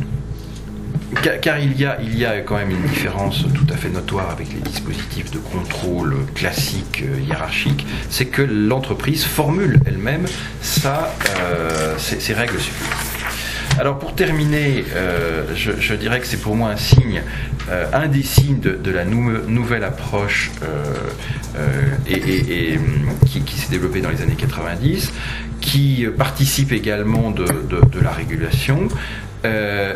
car il y, a, il y a quand même une différence tout à fait notoire avec les dispositifs de contrôle classiques, euh, hiérarchiques, c'est que l'entreprise formule elle-même sa, euh, ses, ses règles supplémentaires. Alors pour terminer, euh, je, je dirais que c'est pour moi un signe, euh, un des signes de, de la nou- nouvelle approche euh, euh, et, et, et qui, qui s'est développée dans les années quatre-vingt-dix, qui participe également de, de, de la régulation. Euh,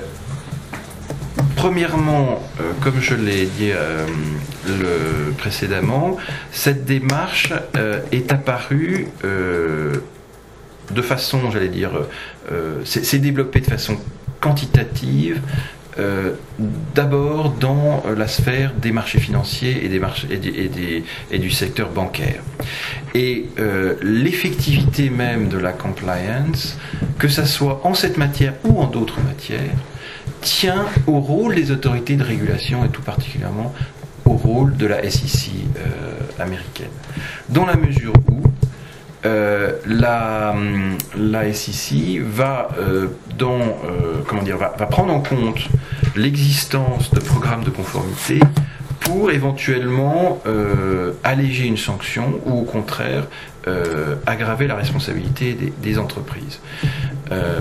Premièrement, euh, comme je l'ai dit euh, le, précédemment, cette démarche euh, est apparue euh, de façon, j'allais dire, euh, c'est, c'est développé de façon quantitative, euh, d'abord dans la sphère des marchés financiers et, des marchés, et, des, et, des, et du secteur bancaire. Et euh, l'effectivité même de la compliance, que ça soit en cette matière ou en d'autres matières, tient au rôle des autorités de régulation et tout particulièrement au rôle de la S E C euh, américaine. Dans la mesure où euh, la, la S E C va, euh, dans, euh, comment dire, va, va prendre en compte l'existence de programmes de conformité pour éventuellement euh, alléger une sanction ou au contraire euh, aggraver la responsabilité des, des entreprises. Euh,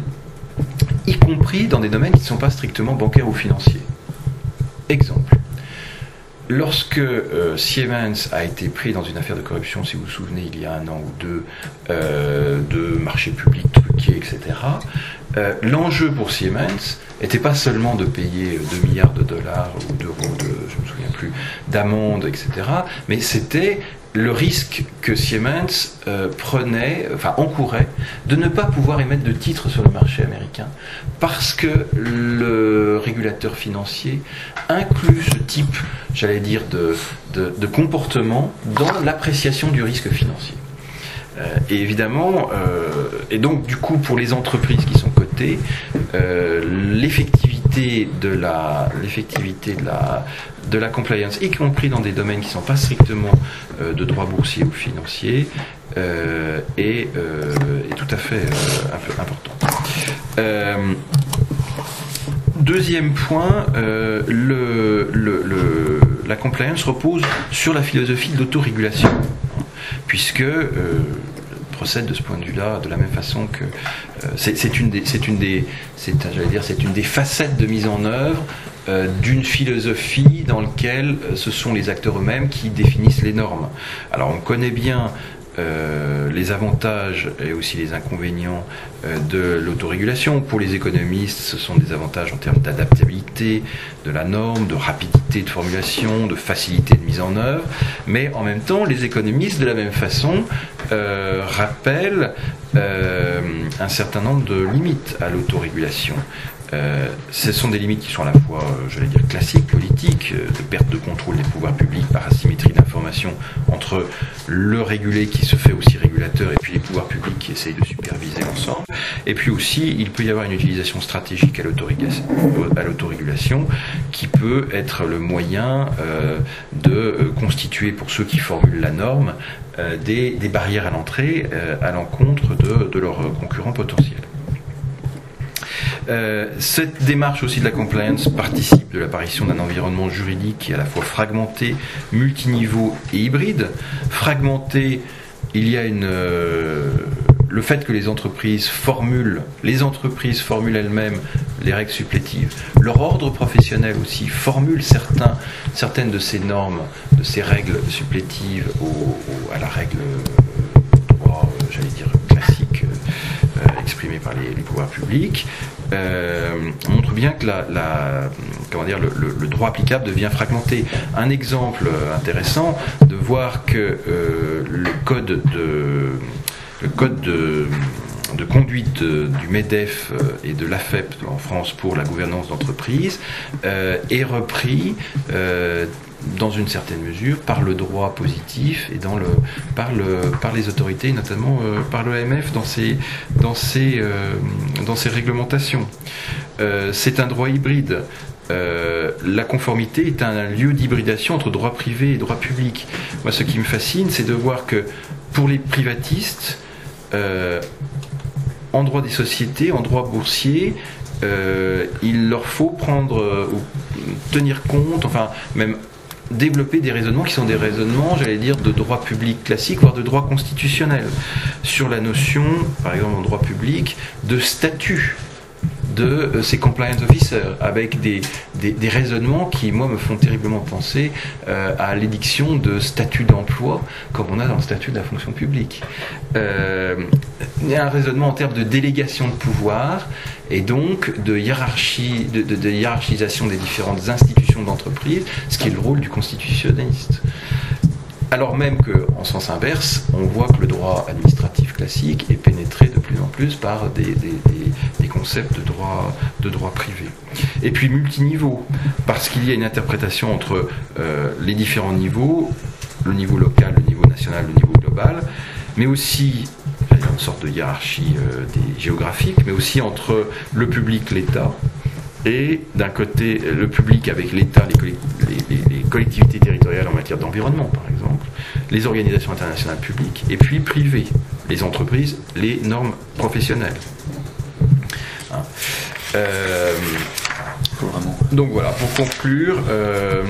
y compris dans des domaines qui ne sont pas strictement bancaires ou financiers. Exemple. Lorsque euh, Siemens a été pris dans une affaire de corruption, si vous vous souvenez, il y a un an ou deux, euh, de marchés publics truqués, et cetera, euh, l'enjeu pour Siemens n'était pas seulement de payer deux milliards de dollars ou d'euros, de, je ne me souviens plus, d'amendes, et cetera, mais c'était le risque que Siemens euh, prenait, enfin encourait, de ne pas pouvoir émettre de titres sur le marché américain parce que le régulateur financier inclut ce type, j'allais dire, de, de, de comportement dans l'appréciation du risque financier. Euh, et évidemment, euh, et donc du coup pour les entreprises qui sont cotées, euh, l'effectivité de la, l'effectivité de la, de la compliance, y compris dans des domaines qui ne sont pas strictement euh, de droit boursier ou financier, euh, est, euh, est tout à fait euh, un peu important. Euh, Deuxième point, euh, le, le, le, la compliance repose sur la philosophie de l'autorégulation, puisque euh, procède de ce point de vue-là de la même façon que euh, c'est, c'est une des, c'est une des, c'est, j'allais dire, c'est une des facettes de mise en œuvre euh, d'une philosophie dans laquelle euh, ce sont les acteurs eux-mêmes qui définissent les normes. Alors on connaît bien Euh, les avantages et aussi les inconvénients euh, de l'autorégulation. Pour les économistes, ce sont des avantages en termes d'adaptabilité de la norme, de rapidité de formulation, de facilité de mise en œuvre, mais en même temps, les économistes, de la même façon, euh, rappellent euh, un certain nombre de limites à l'autorégulation. Euh, ce sont des limites qui sont à la fois, euh, je vais dire, classiques, politiques, euh, de perte de contrôle des pouvoirs publics par asymétrie d'information entre le régulé qui se fait aussi régulateur et puis les pouvoirs publics qui essayent de superviser l'ensemble. Et puis aussi, il peut y avoir une utilisation stratégique à l'autorégulation, à l'autorégulation qui peut être le moyen euh, de euh, constituer, pour ceux qui formulent la norme, euh, des, des barrières à l'entrée euh, à l'encontre de, de leurs concurrents potentiels. Euh, cette démarche aussi de la compliance participe de l'apparition d'un environnement juridique qui est à la fois fragmenté, multiniveau et hybride. Fragmenté, il y a une, euh, le fait que les entreprises formulent, les entreprises formulent elles-mêmes les règles supplétives. Leur ordre professionnel aussi formule certains, certaines de ces normes, de ces règles supplétives au, au, à la règle droit, j'allais dire classique, euh, exprimée par les, les pouvoirs publics. Euh, montre bien que la, la, comment dire, le, le, le droit applicable devient fragmenté. Un exemple intéressant de voir que euh, le code de, le code de, de conduite du MEDEF et de l'A F E P en France pour la gouvernance d'entreprise euh, est repris euh, dans une certaine mesure par le droit positif et dans le, par, le, par les autorités, notamment euh, par l'O M F dans ses, dans ses, euh, dans ses réglementations. Euh, c'est un droit hybride. Euh, la conformité est un lieu d'hybridation entre droit privé et droit public. Moi, ce qui me fascine, c'est de voir que pour les privatistes, euh, en droit des sociétés, en droit boursier, euh, il leur faut prendre, euh, ou tenir compte, enfin, même développer des raisonnements qui sont des raisonnements, j'allais dire, de droit public classique, voire de droit constitutionnel, sur la notion, par exemple en droit public, de statut de euh, ces compliance officers, avec des, des, des raisonnements qui, moi, me font terriblement penser euh, à l'édiction de statut d'emploi, comme on a dans le statut de la fonction publique. Euh, il y a un raisonnement en termes de délégation de pouvoir, et donc de hiérarchie, de, de, de hiérarchisation des différentes institutions d'entreprise, ce qui est le rôle du constitutionnaliste. Alors même qu'en sens inverse, on voit que le droit administratif classique est pénétré de plus en plus par des, des, des, des concepts de droit, de droit privé. Et puis multiniveau, parce qu'il y a une interprétation entre euh, les différents niveaux, le niveau local, le niveau national, le niveau global, mais aussi une sorte de hiérarchie euh, des géographique, mais aussi entre le public, l'État, et d'un côté le public avec l'État, les, les, les collectivités territoriales en matière d'environnement par exemple, les organisations internationales publiques, et puis privé, les entreprises, les normes professionnelles. Hein. Euh, donc voilà, pour conclure, euh,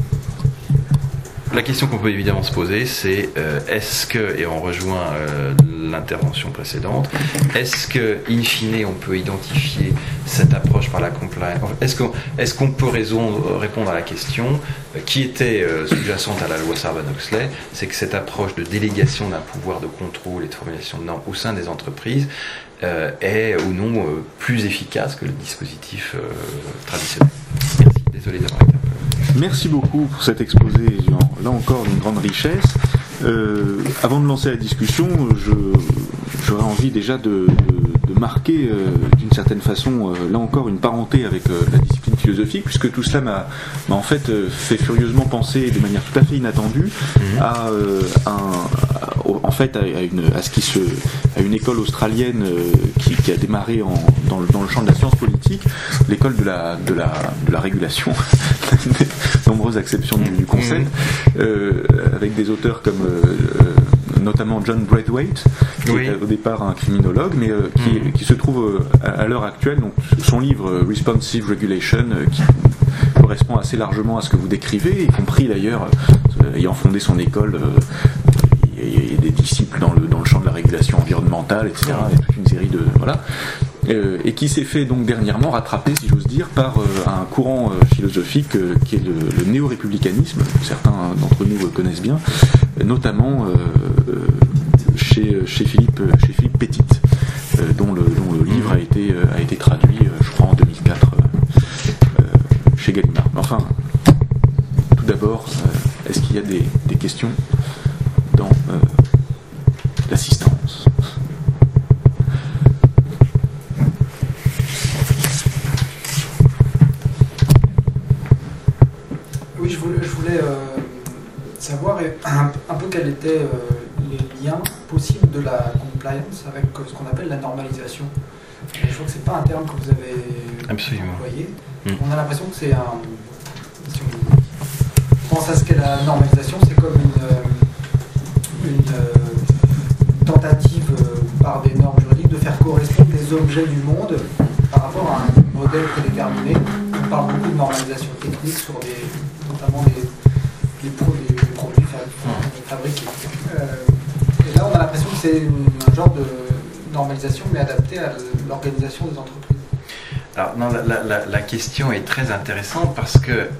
la question qu'on peut évidemment se poser, c'est euh, est-ce que, et on rejoint euh, l'intervention précédente, est-ce que, in fine, on peut identifier cette approche par la compliance? Est-ce qu'on, est-ce qu'on peut raison, répondre à la question euh, qui était euh, sous-jacente à la loi Sarbanes-Oxley, c'est que cette approche de délégation d'un pouvoir de contrôle et de formulation de normes au sein des entreprises euh, est ou non euh, plus efficace que le dispositif euh, traditionnel. Merci, désolé d'avoir été un peu... Merci beaucoup pour cet exposé, là encore d'une grande richesse. Euh, avant de lancer la discussion, je, j'aurais envie déjà de, de, de marquer euh, d'une certaine façon, euh, là encore, une parenté avec euh, la discipline philosophique, puisque tout cela m'a, m'a en fait euh, fait furieusement penser de manière tout à fait inattendue mmh. à, euh, un, en fait, à, une, à, ce qui se, à une école australienne euh, qui, qui a démarré en, dans, le, dans le champ de la science politique, l'école de la, de, la, de la régulation, nombreuses acceptions du, du concept, euh, avec des auteurs comme euh, notamment John Braithwaite, qui oui. est au départ un criminologue, mais euh, qui, mmh. qui se trouve à, à l'heure actuelle, donc son livre Responsive Regulation, euh, qui correspond assez largement à ce que vous décrivez, y compris d'ailleurs, euh, ayant fondé son école, euh, il y a des disciples dans le, dans le champ de la régulation environnementale, et cetera. Il y a toute une série de... Voilà. Euh, et qui s'est fait donc dernièrement rattraper, si j'ose dire, par euh, un courant euh, philosophique euh, qui est le, le néo-républicanisme, que certains d'entre nous connaissent bien, notamment euh, chez, chez, Philippe, chez Philippe Petit, euh, dont, le, dont le livre a été, euh, a été traduit, euh, je crois, en deux mille quatre euh, chez Gallimard. Enfin, tout d'abord, euh, est-ce qu'il y a des, des questions dans euh, l'assistance ? Oui, je voulais, je voulais euh, savoir un, un peu quels étaient euh, les liens possibles de la compliance avec euh, ce qu'on appelle la normalisation. Et je crois que c'est pas un terme que vous avez Absolument. employé. Mmh. On a l'impression que c'est un... Si on pense à ce qu'est la normalisation, c'est comme une, une, une tentative euh, par des normes juridiques de faire correspondre les objets du monde par rapport à un modèle prédéterminé. On parle beaucoup de normalisation technique sur des, notamment les, les, pro, les, les produits fabriqués. Euh, et là, on a l'impression que c'est un genre de normalisation, mais adaptée à l'organisation des entreprises. Alors, non, la, la, la question est très intéressante parce que, euh,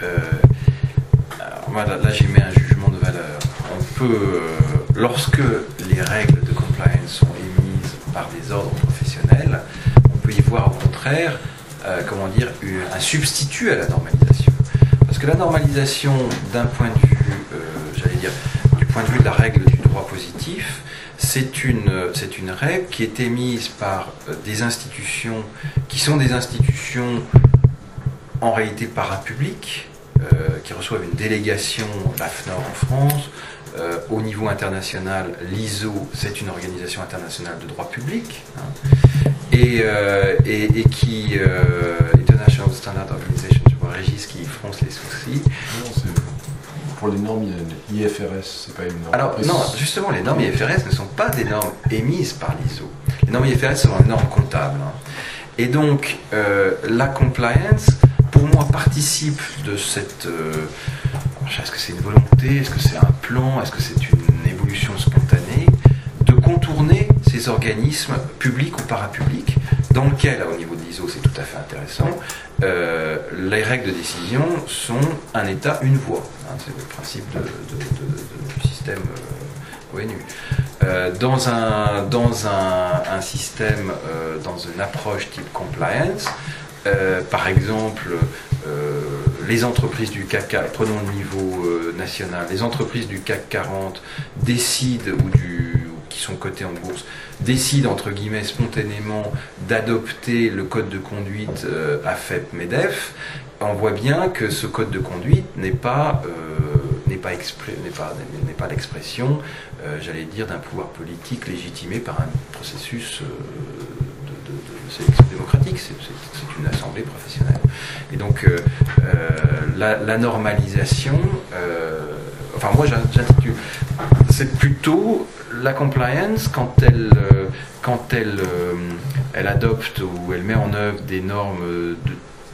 alors, moi, là, là j'émets un jugement de valeur. On peut, euh, lorsque les règles de compliance sont émises par des ordres professionnels, on peut y voir au contraire, euh, comment dire, un substitut à la normalisation. Parce que la normalisation, d'un point de vue, euh, j'allais dire, du point de vue de la règle du droit positif, c'est une, c'est une règle qui est émise par des institutions qui sont des institutions en réalité parapubliques, euh, qui reçoivent une délégation, l'A F N O R en France. Euh, au niveau international, l'I S O, c'est une organisation internationale de droit public, hein, et, euh, et, et qui, euh, International Standard Organization, je vois Régis qui fronce les sourcils. Non, c'est... Pour les normes I F R S, c'est pas une norme. Alors non, justement, les normes I F R S ne sont pas des normes émises par l'I S O. Les normes I F R S sont des normes comptables. Hein. Et donc, euh, la compliance, pour moi, participe de cette... Euh, est-ce que c'est une volonté? Est-ce que c'est un plan? Est-ce que c'est une évolution spontanée de contourner ces organismes publics ou parapublics dans lesquels, au niveau de l'I S O, c'est tout à fait intéressant, euh, les règles de décision sont un État, une voix. Hein, c'est le principe de, de, de, de, du système euh, O N U. Euh, dans un, dans un, un système, euh, dans une approche type compliance, euh, par exemple, euh, les entreprises du C A C quarante, prenons le niveau euh, national, les entreprises du C A C quarante décident, ou du, qui sont cotées en bourse, décident entre guillemets spontanément d'adopter le code de conduite euh, A F E P MEDEF, on voit bien que ce code de conduite n'est pas, euh, n'est pas, expré- n'est pas, n'est pas l'expression, euh, j'allais dire, d'un pouvoir politique légitimé par un processus euh, de, de, de sélection démocratique, c'est, c'est, c'est une assemblée professionnelle. Et donc euh, euh, la, la normalisation, euh, enfin moi j'intitule, c'est plutôt la compliance quand elle, euh, quand elle, euh, elle adopte ou elle met en œuvre des normes de,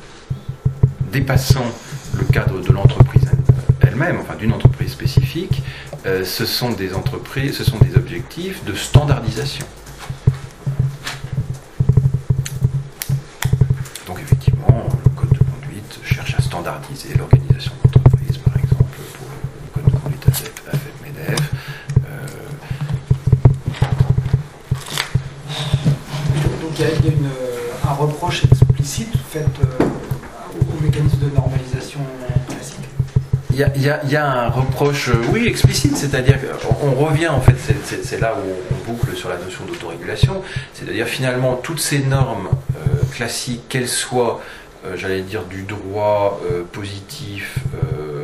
dépassant le cadre de l'entreprise elle-même, enfin d'une entreprise spécifique, euh, ce sont des entreprises, ce sont des objectifs de standardisation. Donc effectivement, le code de conduite cherche à standardiser l'organisation d'entreprise, par exemple, pour le code de conduite A F E P MEDEF. Donc il y a, il y a une, un reproche explicite fait euh, au mécanisme de normalisation classique. Il y, a, il, y a, il y a un reproche, euh, oui, explicite, c'est-à-dire qu'on on revient, en fait, c'est, c'est, c'est là où on boucle sur la notion d'autorégulation, c'est-à-dire finalement toutes ces normes euh, classiques, qu'elles soient, euh, j'allais dire, du droit euh, positif, euh,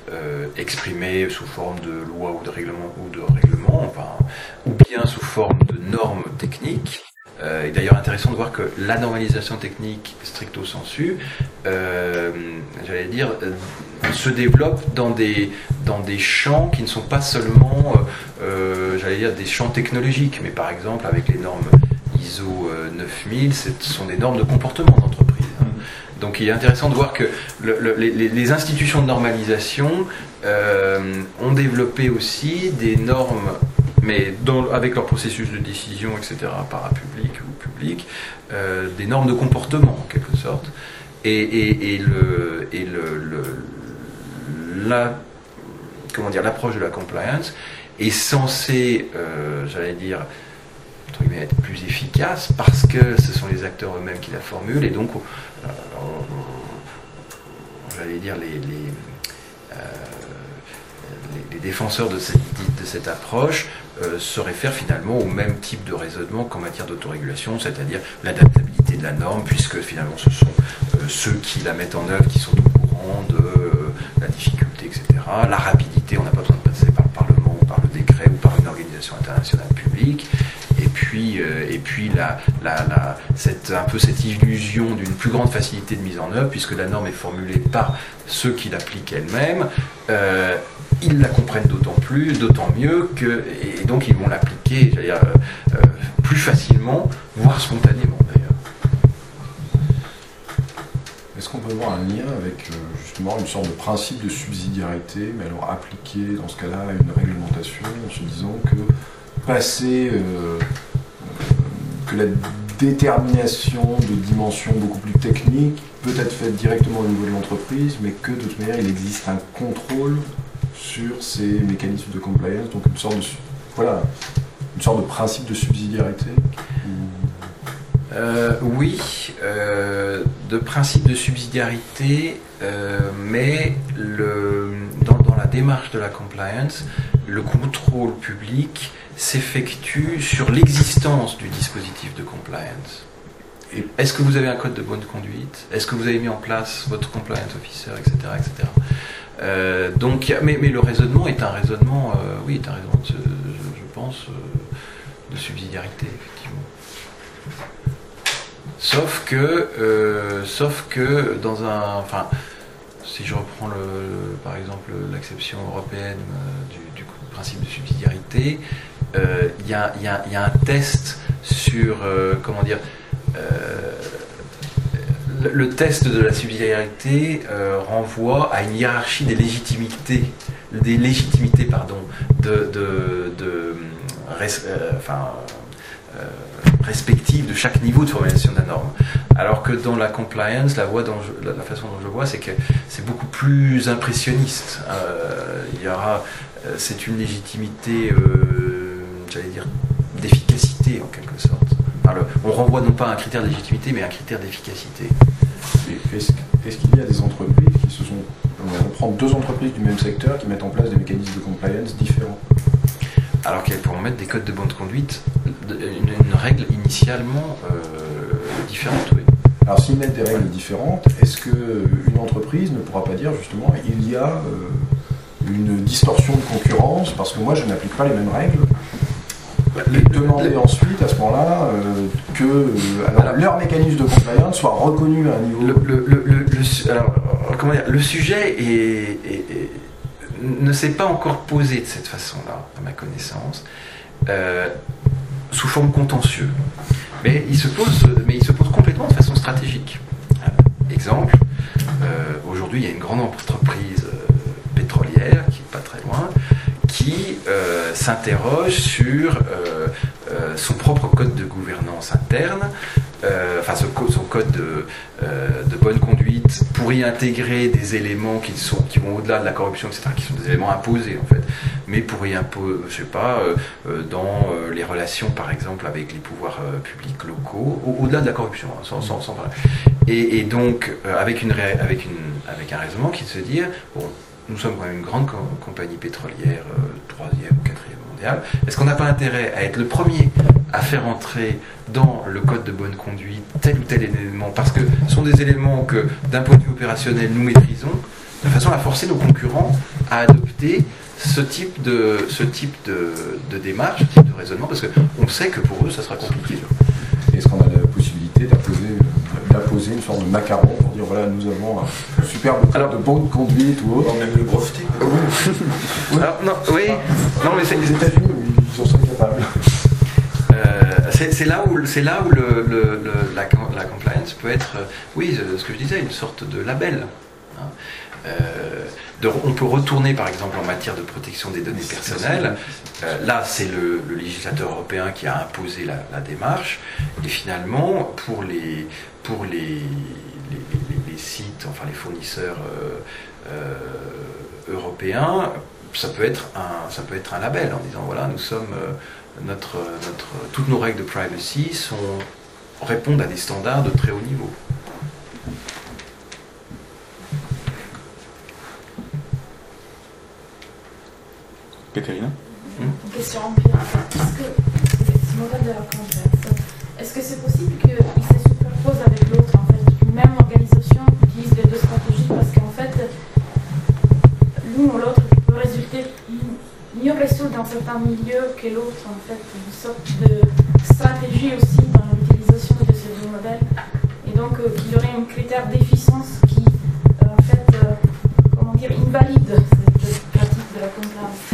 euh, exprimées sous forme de loi ou de règlement, ou de règlement, enfin, ou bien sous forme de normes techniques. Euh, et d'ailleurs intéressant de voir que la normalisation technique stricto sensu, euh, j'allais dire, euh, se développe dans des, dans des champs qui ne sont pas seulement, euh, j'allais dire, des champs technologiques, mais par exemple avec les normes I S O neuf mille, ce sont des normes de comportement d'entreprise. Donc il est intéressant de voir que le, le, les, les institutions de normalisation euh, ont développé aussi des normes, mais dans, avec leur processus de décision, et cetera, parapublic ou public, euh, des normes de comportement en quelque sorte. Et, et, et, le, et le, le, la, comment dire, l'approche de la compliance est censée, euh, j'allais dire, entre guillemets, être plus efficace parce que ce sont les acteurs eux-mêmes qui la formulent, et donc, euh, on, on, j'allais dire, les, les, euh, les, les défenseurs de cette, de cette approche euh, se réfèrent finalement au même type de raisonnement qu'en matière d'autorégulation, c'est-à-dire l'adaptabilité de la norme, puisque finalement ce sont euh, ceux qui la mettent en œuvre qui sont au courant de euh, la difficulté, et cetera. La rapidité, on n'a pas besoin de passer par le Parlement ou par le décret ou par une organisation internationale publique. Et puis, euh, et puis la, la, la, cette, un peu cette illusion d'une plus grande facilité de mise en œuvre, puisque la norme est formulée par ceux qui l'appliquent elles-mêmes. Euh, ils la comprennent d'autant plus, d'autant mieux que, et donc ils vont l'appliquer, j'allais dire, euh, euh, plus facilement, voire spontanément d'ailleurs. Est-ce qu'on peut voir un lien avec euh, justement une sorte de principe de subsidiarité, mais alors appliqué dans ce cas-là à une réglementation, en se disant que passer, euh, euh, que la détermination de dimensions beaucoup plus techniques peut être faite directement au niveau de l'entreprise, mais que de toute manière il existe un contrôle sur ces mécanismes de compliance, donc une sorte de, voilà, une sorte de principe de subsidiarité. Euh, oui, euh, de principe de subsidiarité, euh, mais le, dans, dans la démarche de la compliance, le contrôle public s'effectue sur l'existence du dispositif de compliance. Et est-ce que vous avez un code de bonne conduite? Est-ce que vous avez mis en place votre compliance officer, et cetera, et cetera. Euh, donc, mais, mais le raisonnement est un raisonnement, euh, oui, est un raisonnement, je, je pense, euh, de subsidiarité, effectivement. Sauf que, euh, sauf que dans un, enfin, si je reprends le, par exemple l'acception européenne euh, du, du principe de subsidiarité, il euh, y, y, y a un test sur, euh, comment dire, euh, le, le test de la subsidiarité euh, renvoie à une hiérarchie des légitimités, des légitimités, pardon, de, de, de res, euh, enfin. Euh, respective de chaque niveau de formulation de la norme. Alors que dans la compliance, la, voie dont je, la, la façon dont je le vois, c'est que c'est beaucoup plus impressionniste. Euh, il y aura, euh, c'est une légitimité, euh, j'allais dire, d'efficacité en quelque sorte. Enfin, le, on renvoie non pas à un critère de légitimité, mais à un critère d'efficacité. Est-ce, est-ce qu'il y a des entreprises qui se sont... On va prendre deux entreprises du même secteur qui mettent en place des mécanismes de compliance différents? Alors qu'elles pourront mettre des codes de bonne conduite, une, une règle initialement euh, différente, oui. Alors s'ils mettent des règles différentes, est-ce qu'une entreprise ne pourra pas dire justement il y a euh, une distorsion de concurrence parce que moi je n'applique pas les mêmes règles, et demander ensuite à ce moment-là euh, que euh, alors, alors, leur mécanisme de compliance soit reconnu à un niveau... Le, le, le, le, le, alors, comment dire, le sujet est... est, est ne s'est pas encore posé de cette façon-là, à ma connaissance, euh, sous forme contentieuse. Mais il se pose, mais il se pose complètement de façon stratégique. Euh, exemple, euh, aujourd'hui, il y a une grande entreprise euh, pétrolière, qui n'est pas très loin, qui euh, s'interroge sur euh, euh, son propre code de gouvernance interne, euh, enfin son, son code de, euh, de bonne conduite, pour y intégrer des éléments qui, sont, qui vont au-delà de la corruption, et cetera, qui sont des éléments imposés en fait, mais pour y imposer, je sais pas, euh, dans euh, les relations par exemple avec les pouvoirs euh, publics locaux, au- au-delà de la corruption, hein, sans, sans, sans parler. Et, et donc euh, avec, une ré- avec, une, avec un raisonnement qui est de se dire, bon, nous sommes quand même une grande co- compagnie pétrolière, euh, troisième ou quatrième mondiale, est-ce qu'on n'a pas intérêt à être le premier à faire entrer dans le code de bonne conduite tel ou tel élément, parce que ce sont des éléments que, d'un point de vue opérationnel, nous maîtrisons, de façon à forcer nos concurrents à adopter ce type de, ce type de, de démarche, ce type de raisonnement, parce qu'on sait que pour eux, ça sera compliqué. Est-ce qu'on a la possibilité d'apposer, d'apposer une sorte de macaron pour dire voilà, nous avons un superbe code Alors, de bonne conduite ou autre? Même le breveter. Alors, non, oui, non, mais c'est, les États-Unis, ils en sont capables. Euh, c'est, c'est là où, c'est là où le, le, le, la, la compliance peut être, euh, oui, ce que je disais, une sorte de label. Hein. Euh, de, on peut retourner, par exemple, en matière de protection des données personnelles. Euh, là, c'est le, le législateur européen qui a imposé la, la démarche. Et finalement, pour les, pour les, les, les, les sites, enfin les fournisseurs euh, euh, européens, ça peut être un, ça peut être un label en disant voilà, nous sommes euh, Notre, notre, toutes nos règles de privacy sont, répondent à des standards de très haut niveau. Katerina? Une question empirique. Est-ce que ce modèle de la compliance, est-ce que c'est possible qu'il se superpose avec l'autre, en fait, une même organisation utilise les deux stratégies parce qu'en fait, l'une ou l'autre peut résulter mieux résoudre dans certains milieux que l'autre, en fait, une sorte de stratégie aussi dans l'utilisation de ces deux modèles, et donc euh, qu'il y aurait un critère d'efficience qui, euh, en fait, euh, comment dire, invalide cette pratique de la compliance.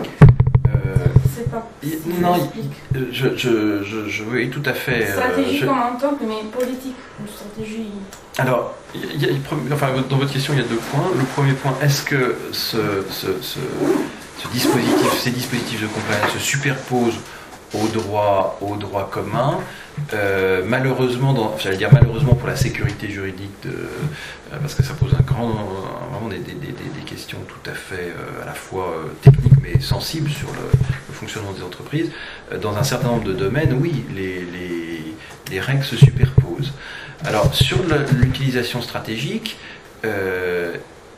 Euh, C'est pas. y, Si non, je, y, je, je, je, je veux tout à fait. stratégie euh, je... comme en tant que, mais politique, une stratégie. Alors, y, y, enfin, dans votre question, il y a deux points. Le premier point, est-ce que ce, ce, ce Ce dispositif, ces dispositifs de compliance se superposent au droit, au droit commun. Euh, malheureusement, dans, j'allais dire malheureusement pour la sécurité juridique, de, euh, parce que ça pose un grand, vraiment des, des, des, des questions tout à fait euh, à la fois euh, techniques mais sensibles sur le, le fonctionnement des entreprises. Euh, dans un certain nombre de domaines, oui, les, les, les règles se superposent. Alors sur le, l'utilisation stratégique, euh,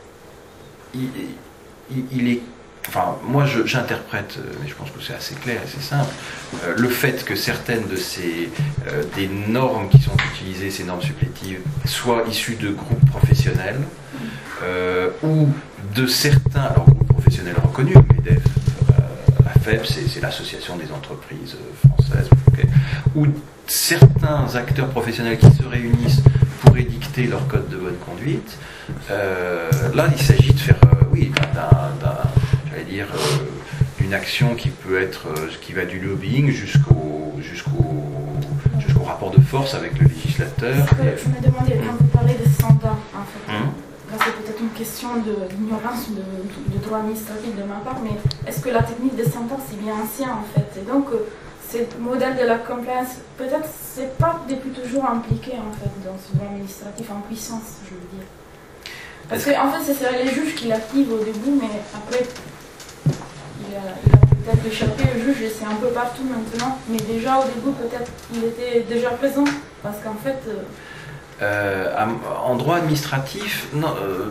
il, il, il est Enfin, moi, je, j'interprète, mais je pense que c'est assez clair et c'est simple, euh, le fait que certaines de ces euh, des normes qui sont utilisées, ces normes supplétives, soient issues de groupes professionnels euh, ou de certains, alors groupes professionnels reconnus, MEDEF, euh, A F E P, c'est, c'est l'association des entreprises françaises, okay, ou certains acteurs professionnels qui se réunissent pour édicter leur code de bonne conduite. Euh, là, il s'agit de faire, euh, oui, d'un, d'un dire euh, une action qui peut être euh, qui va du lobbying jusqu'au jusqu'au jusqu'au rapport de force avec le législateur. Que je me demandais quand vous parlez des standards, en fait. Hum. Là, c'est peut-être une question de, d'ignorance de, de, de droit administratif de ma part, mais est-ce que la technique des standards c'est bien ancien en fait? Et donc euh, ce modèle de la compliance, peut-être c'est pas depuis toujours impliqué en fait dans ce droit administratif en puissance, je veux dire. Parce qu'en en fait, ce serait les juges qui l'activent au début, mais après il a, il a peut-être échappé au juge et c'est un peu partout maintenant, mais déjà au début peut-être il était déjà présent, parce qu'en fait... Euh... Euh, en droit administratif, non, euh,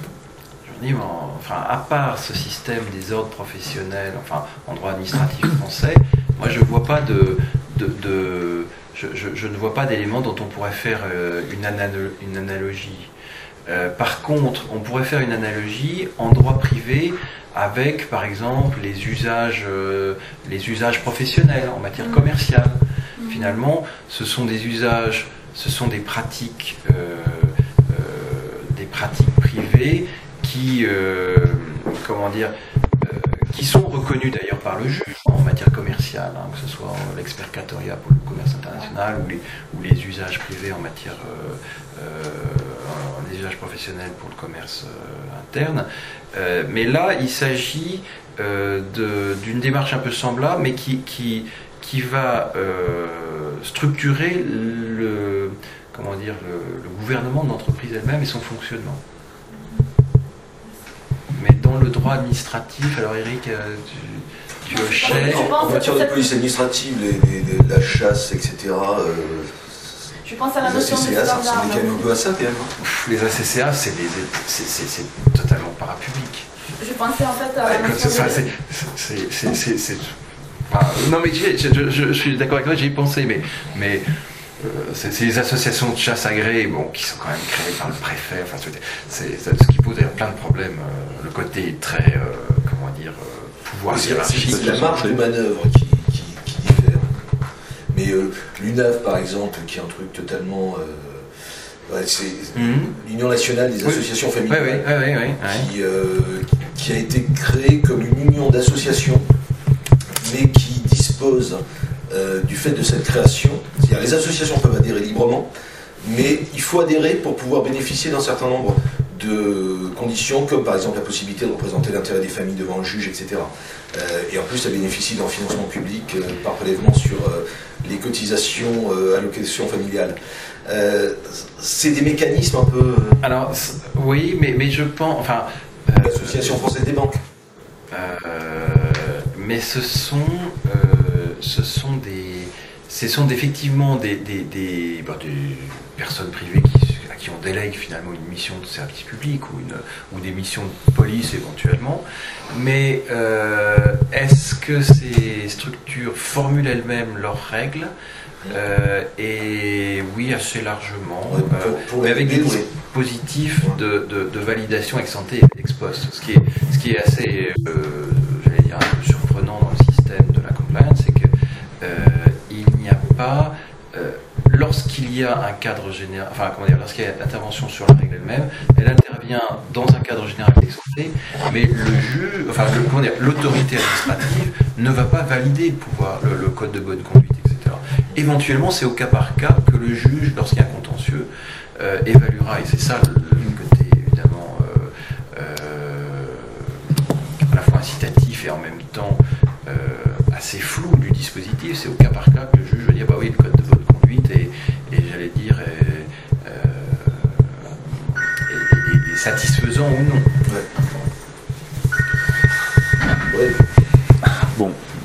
je dis, en, enfin, à part ce système des ordres professionnels, enfin, en droit administratif français, moi je vois pas de... de, de je, je, je ne vois pas d'éléments dont on pourrait faire euh, une, analo- une analogie. Euh, par contre, on pourrait faire une analogie en droit privé avec, par exemple, les usages, euh, les usages professionnels en matière commerciale. Mmh. Finalement, ce sont des usages, ce sont des pratiques, euh, euh, des pratiques privées qui, euh, comment dire, euh, qui sont reconnues d'ailleurs par le juge en matière commerciale, hein, que ce soit l'expercatoria pour le commerce international ou les, ou les usages privés en matière euh, euh, les usages professionnels pour le commerce euh, interne. Euh, mais là, il s'agit euh, de, d'une démarche un peu semblable, mais qui, qui, qui va euh, structurer le, comment dire, le, le gouvernement de l'entreprise elle-même et son fonctionnement. Mais dans le droit administratif, alors Eric, euh, tu, tu hochais... En matière de police administrative, les, les, les, la chasse, et cetera, euh, je pense à la les notion de A C C A, ça standard. ressemble quand même à ça, quand même. Les A C C A, c'est, des, c'est, c'est, c'est totalement parapublic. Je pensais en fait à Ah, la écoute, notion c'est, ça, de... c'est, c'est, c'est, c'est, c'est... Ah, non mais je, je, je, je suis d'accord avec toi, j'y ai pensé, mais, mais euh, c'est, c'est les associations de chasse agréées, bon, qui sont quand même créées par le préfet. Enfin, c'est, c'est ce qui pose d'ailleurs plein de problèmes. Euh, le côté très, euh, comment dire, euh, pouvoir C'est hiérarchique. c'est la marge de manœuvre qui, qui, qui diffère. Mais euh, l'U N A V, par exemple, qui est un truc totalement... Euh, ouais, c'est mm-hmm. l'Union nationale des associations oui. familiales, oui, oui, oui, oui, oui. Qui, euh, qui a été créée comme une union d'associations, mais qui dispose euh, du fait de cette création, c'est-à-dire les associations peuvent adhérer librement, mais il faut adhérer pour pouvoir bénéficier d'un certain nombre de conditions, comme par exemple la possibilité de représenter l'intérêt des familles devant un juge, et cetera. Euh, et en plus, ça bénéficie d'un financement public euh, par prélèvement sur euh, les cotisations euh, allocations familiales. Euh, c'est des mécanismes un peu... Alors, oui, mais, mais je pense... Enfin, euh, L'Association française des banques. Euh, mais ce sont, euh, ce sont des... Ce sont effectivement des, des, des, bon, des personnes privées qui, à qui on délègue finalement une mission de service public ou, une, ou des missions de police éventuellement. Mais euh, est-ce que ces structures formulent elles-mêmes leurs règles ? Euh, et oui, assez largement, ouais, pour, pour euh, mais avec des dispositifs de, de, de validation ex ante et ex post. Ce qui est, ce qui est assez, euh, j'allais dire, un peu surprenant dans le système de la compliance, c'est que euh, il n'y a pas, euh, lorsqu'il y a un cadre général, enfin comment dire, lorsqu'il y a l'intervention sur la règle elle-même, elle intervient dans un cadre général ex ante, mais le juge, enfin le, comment dire, l'autorité administrative ne va pas valider le pouvoir, le, le code de bonne conduite. Éventuellement, c'est au cas par cas que le juge, lorsqu'il y a un contentieux, euh, évaluera, et c'est ça le, le côté évidemment euh, euh, à la fois incitatif et en même temps euh, assez flou du dispositif, c'est au cas par cas que le juge va dire bah oui, le code de bonne conduite et, et j'allais dire est, euh, est, est, est satisfaisant ou non. Ouais. Ouais. Bon.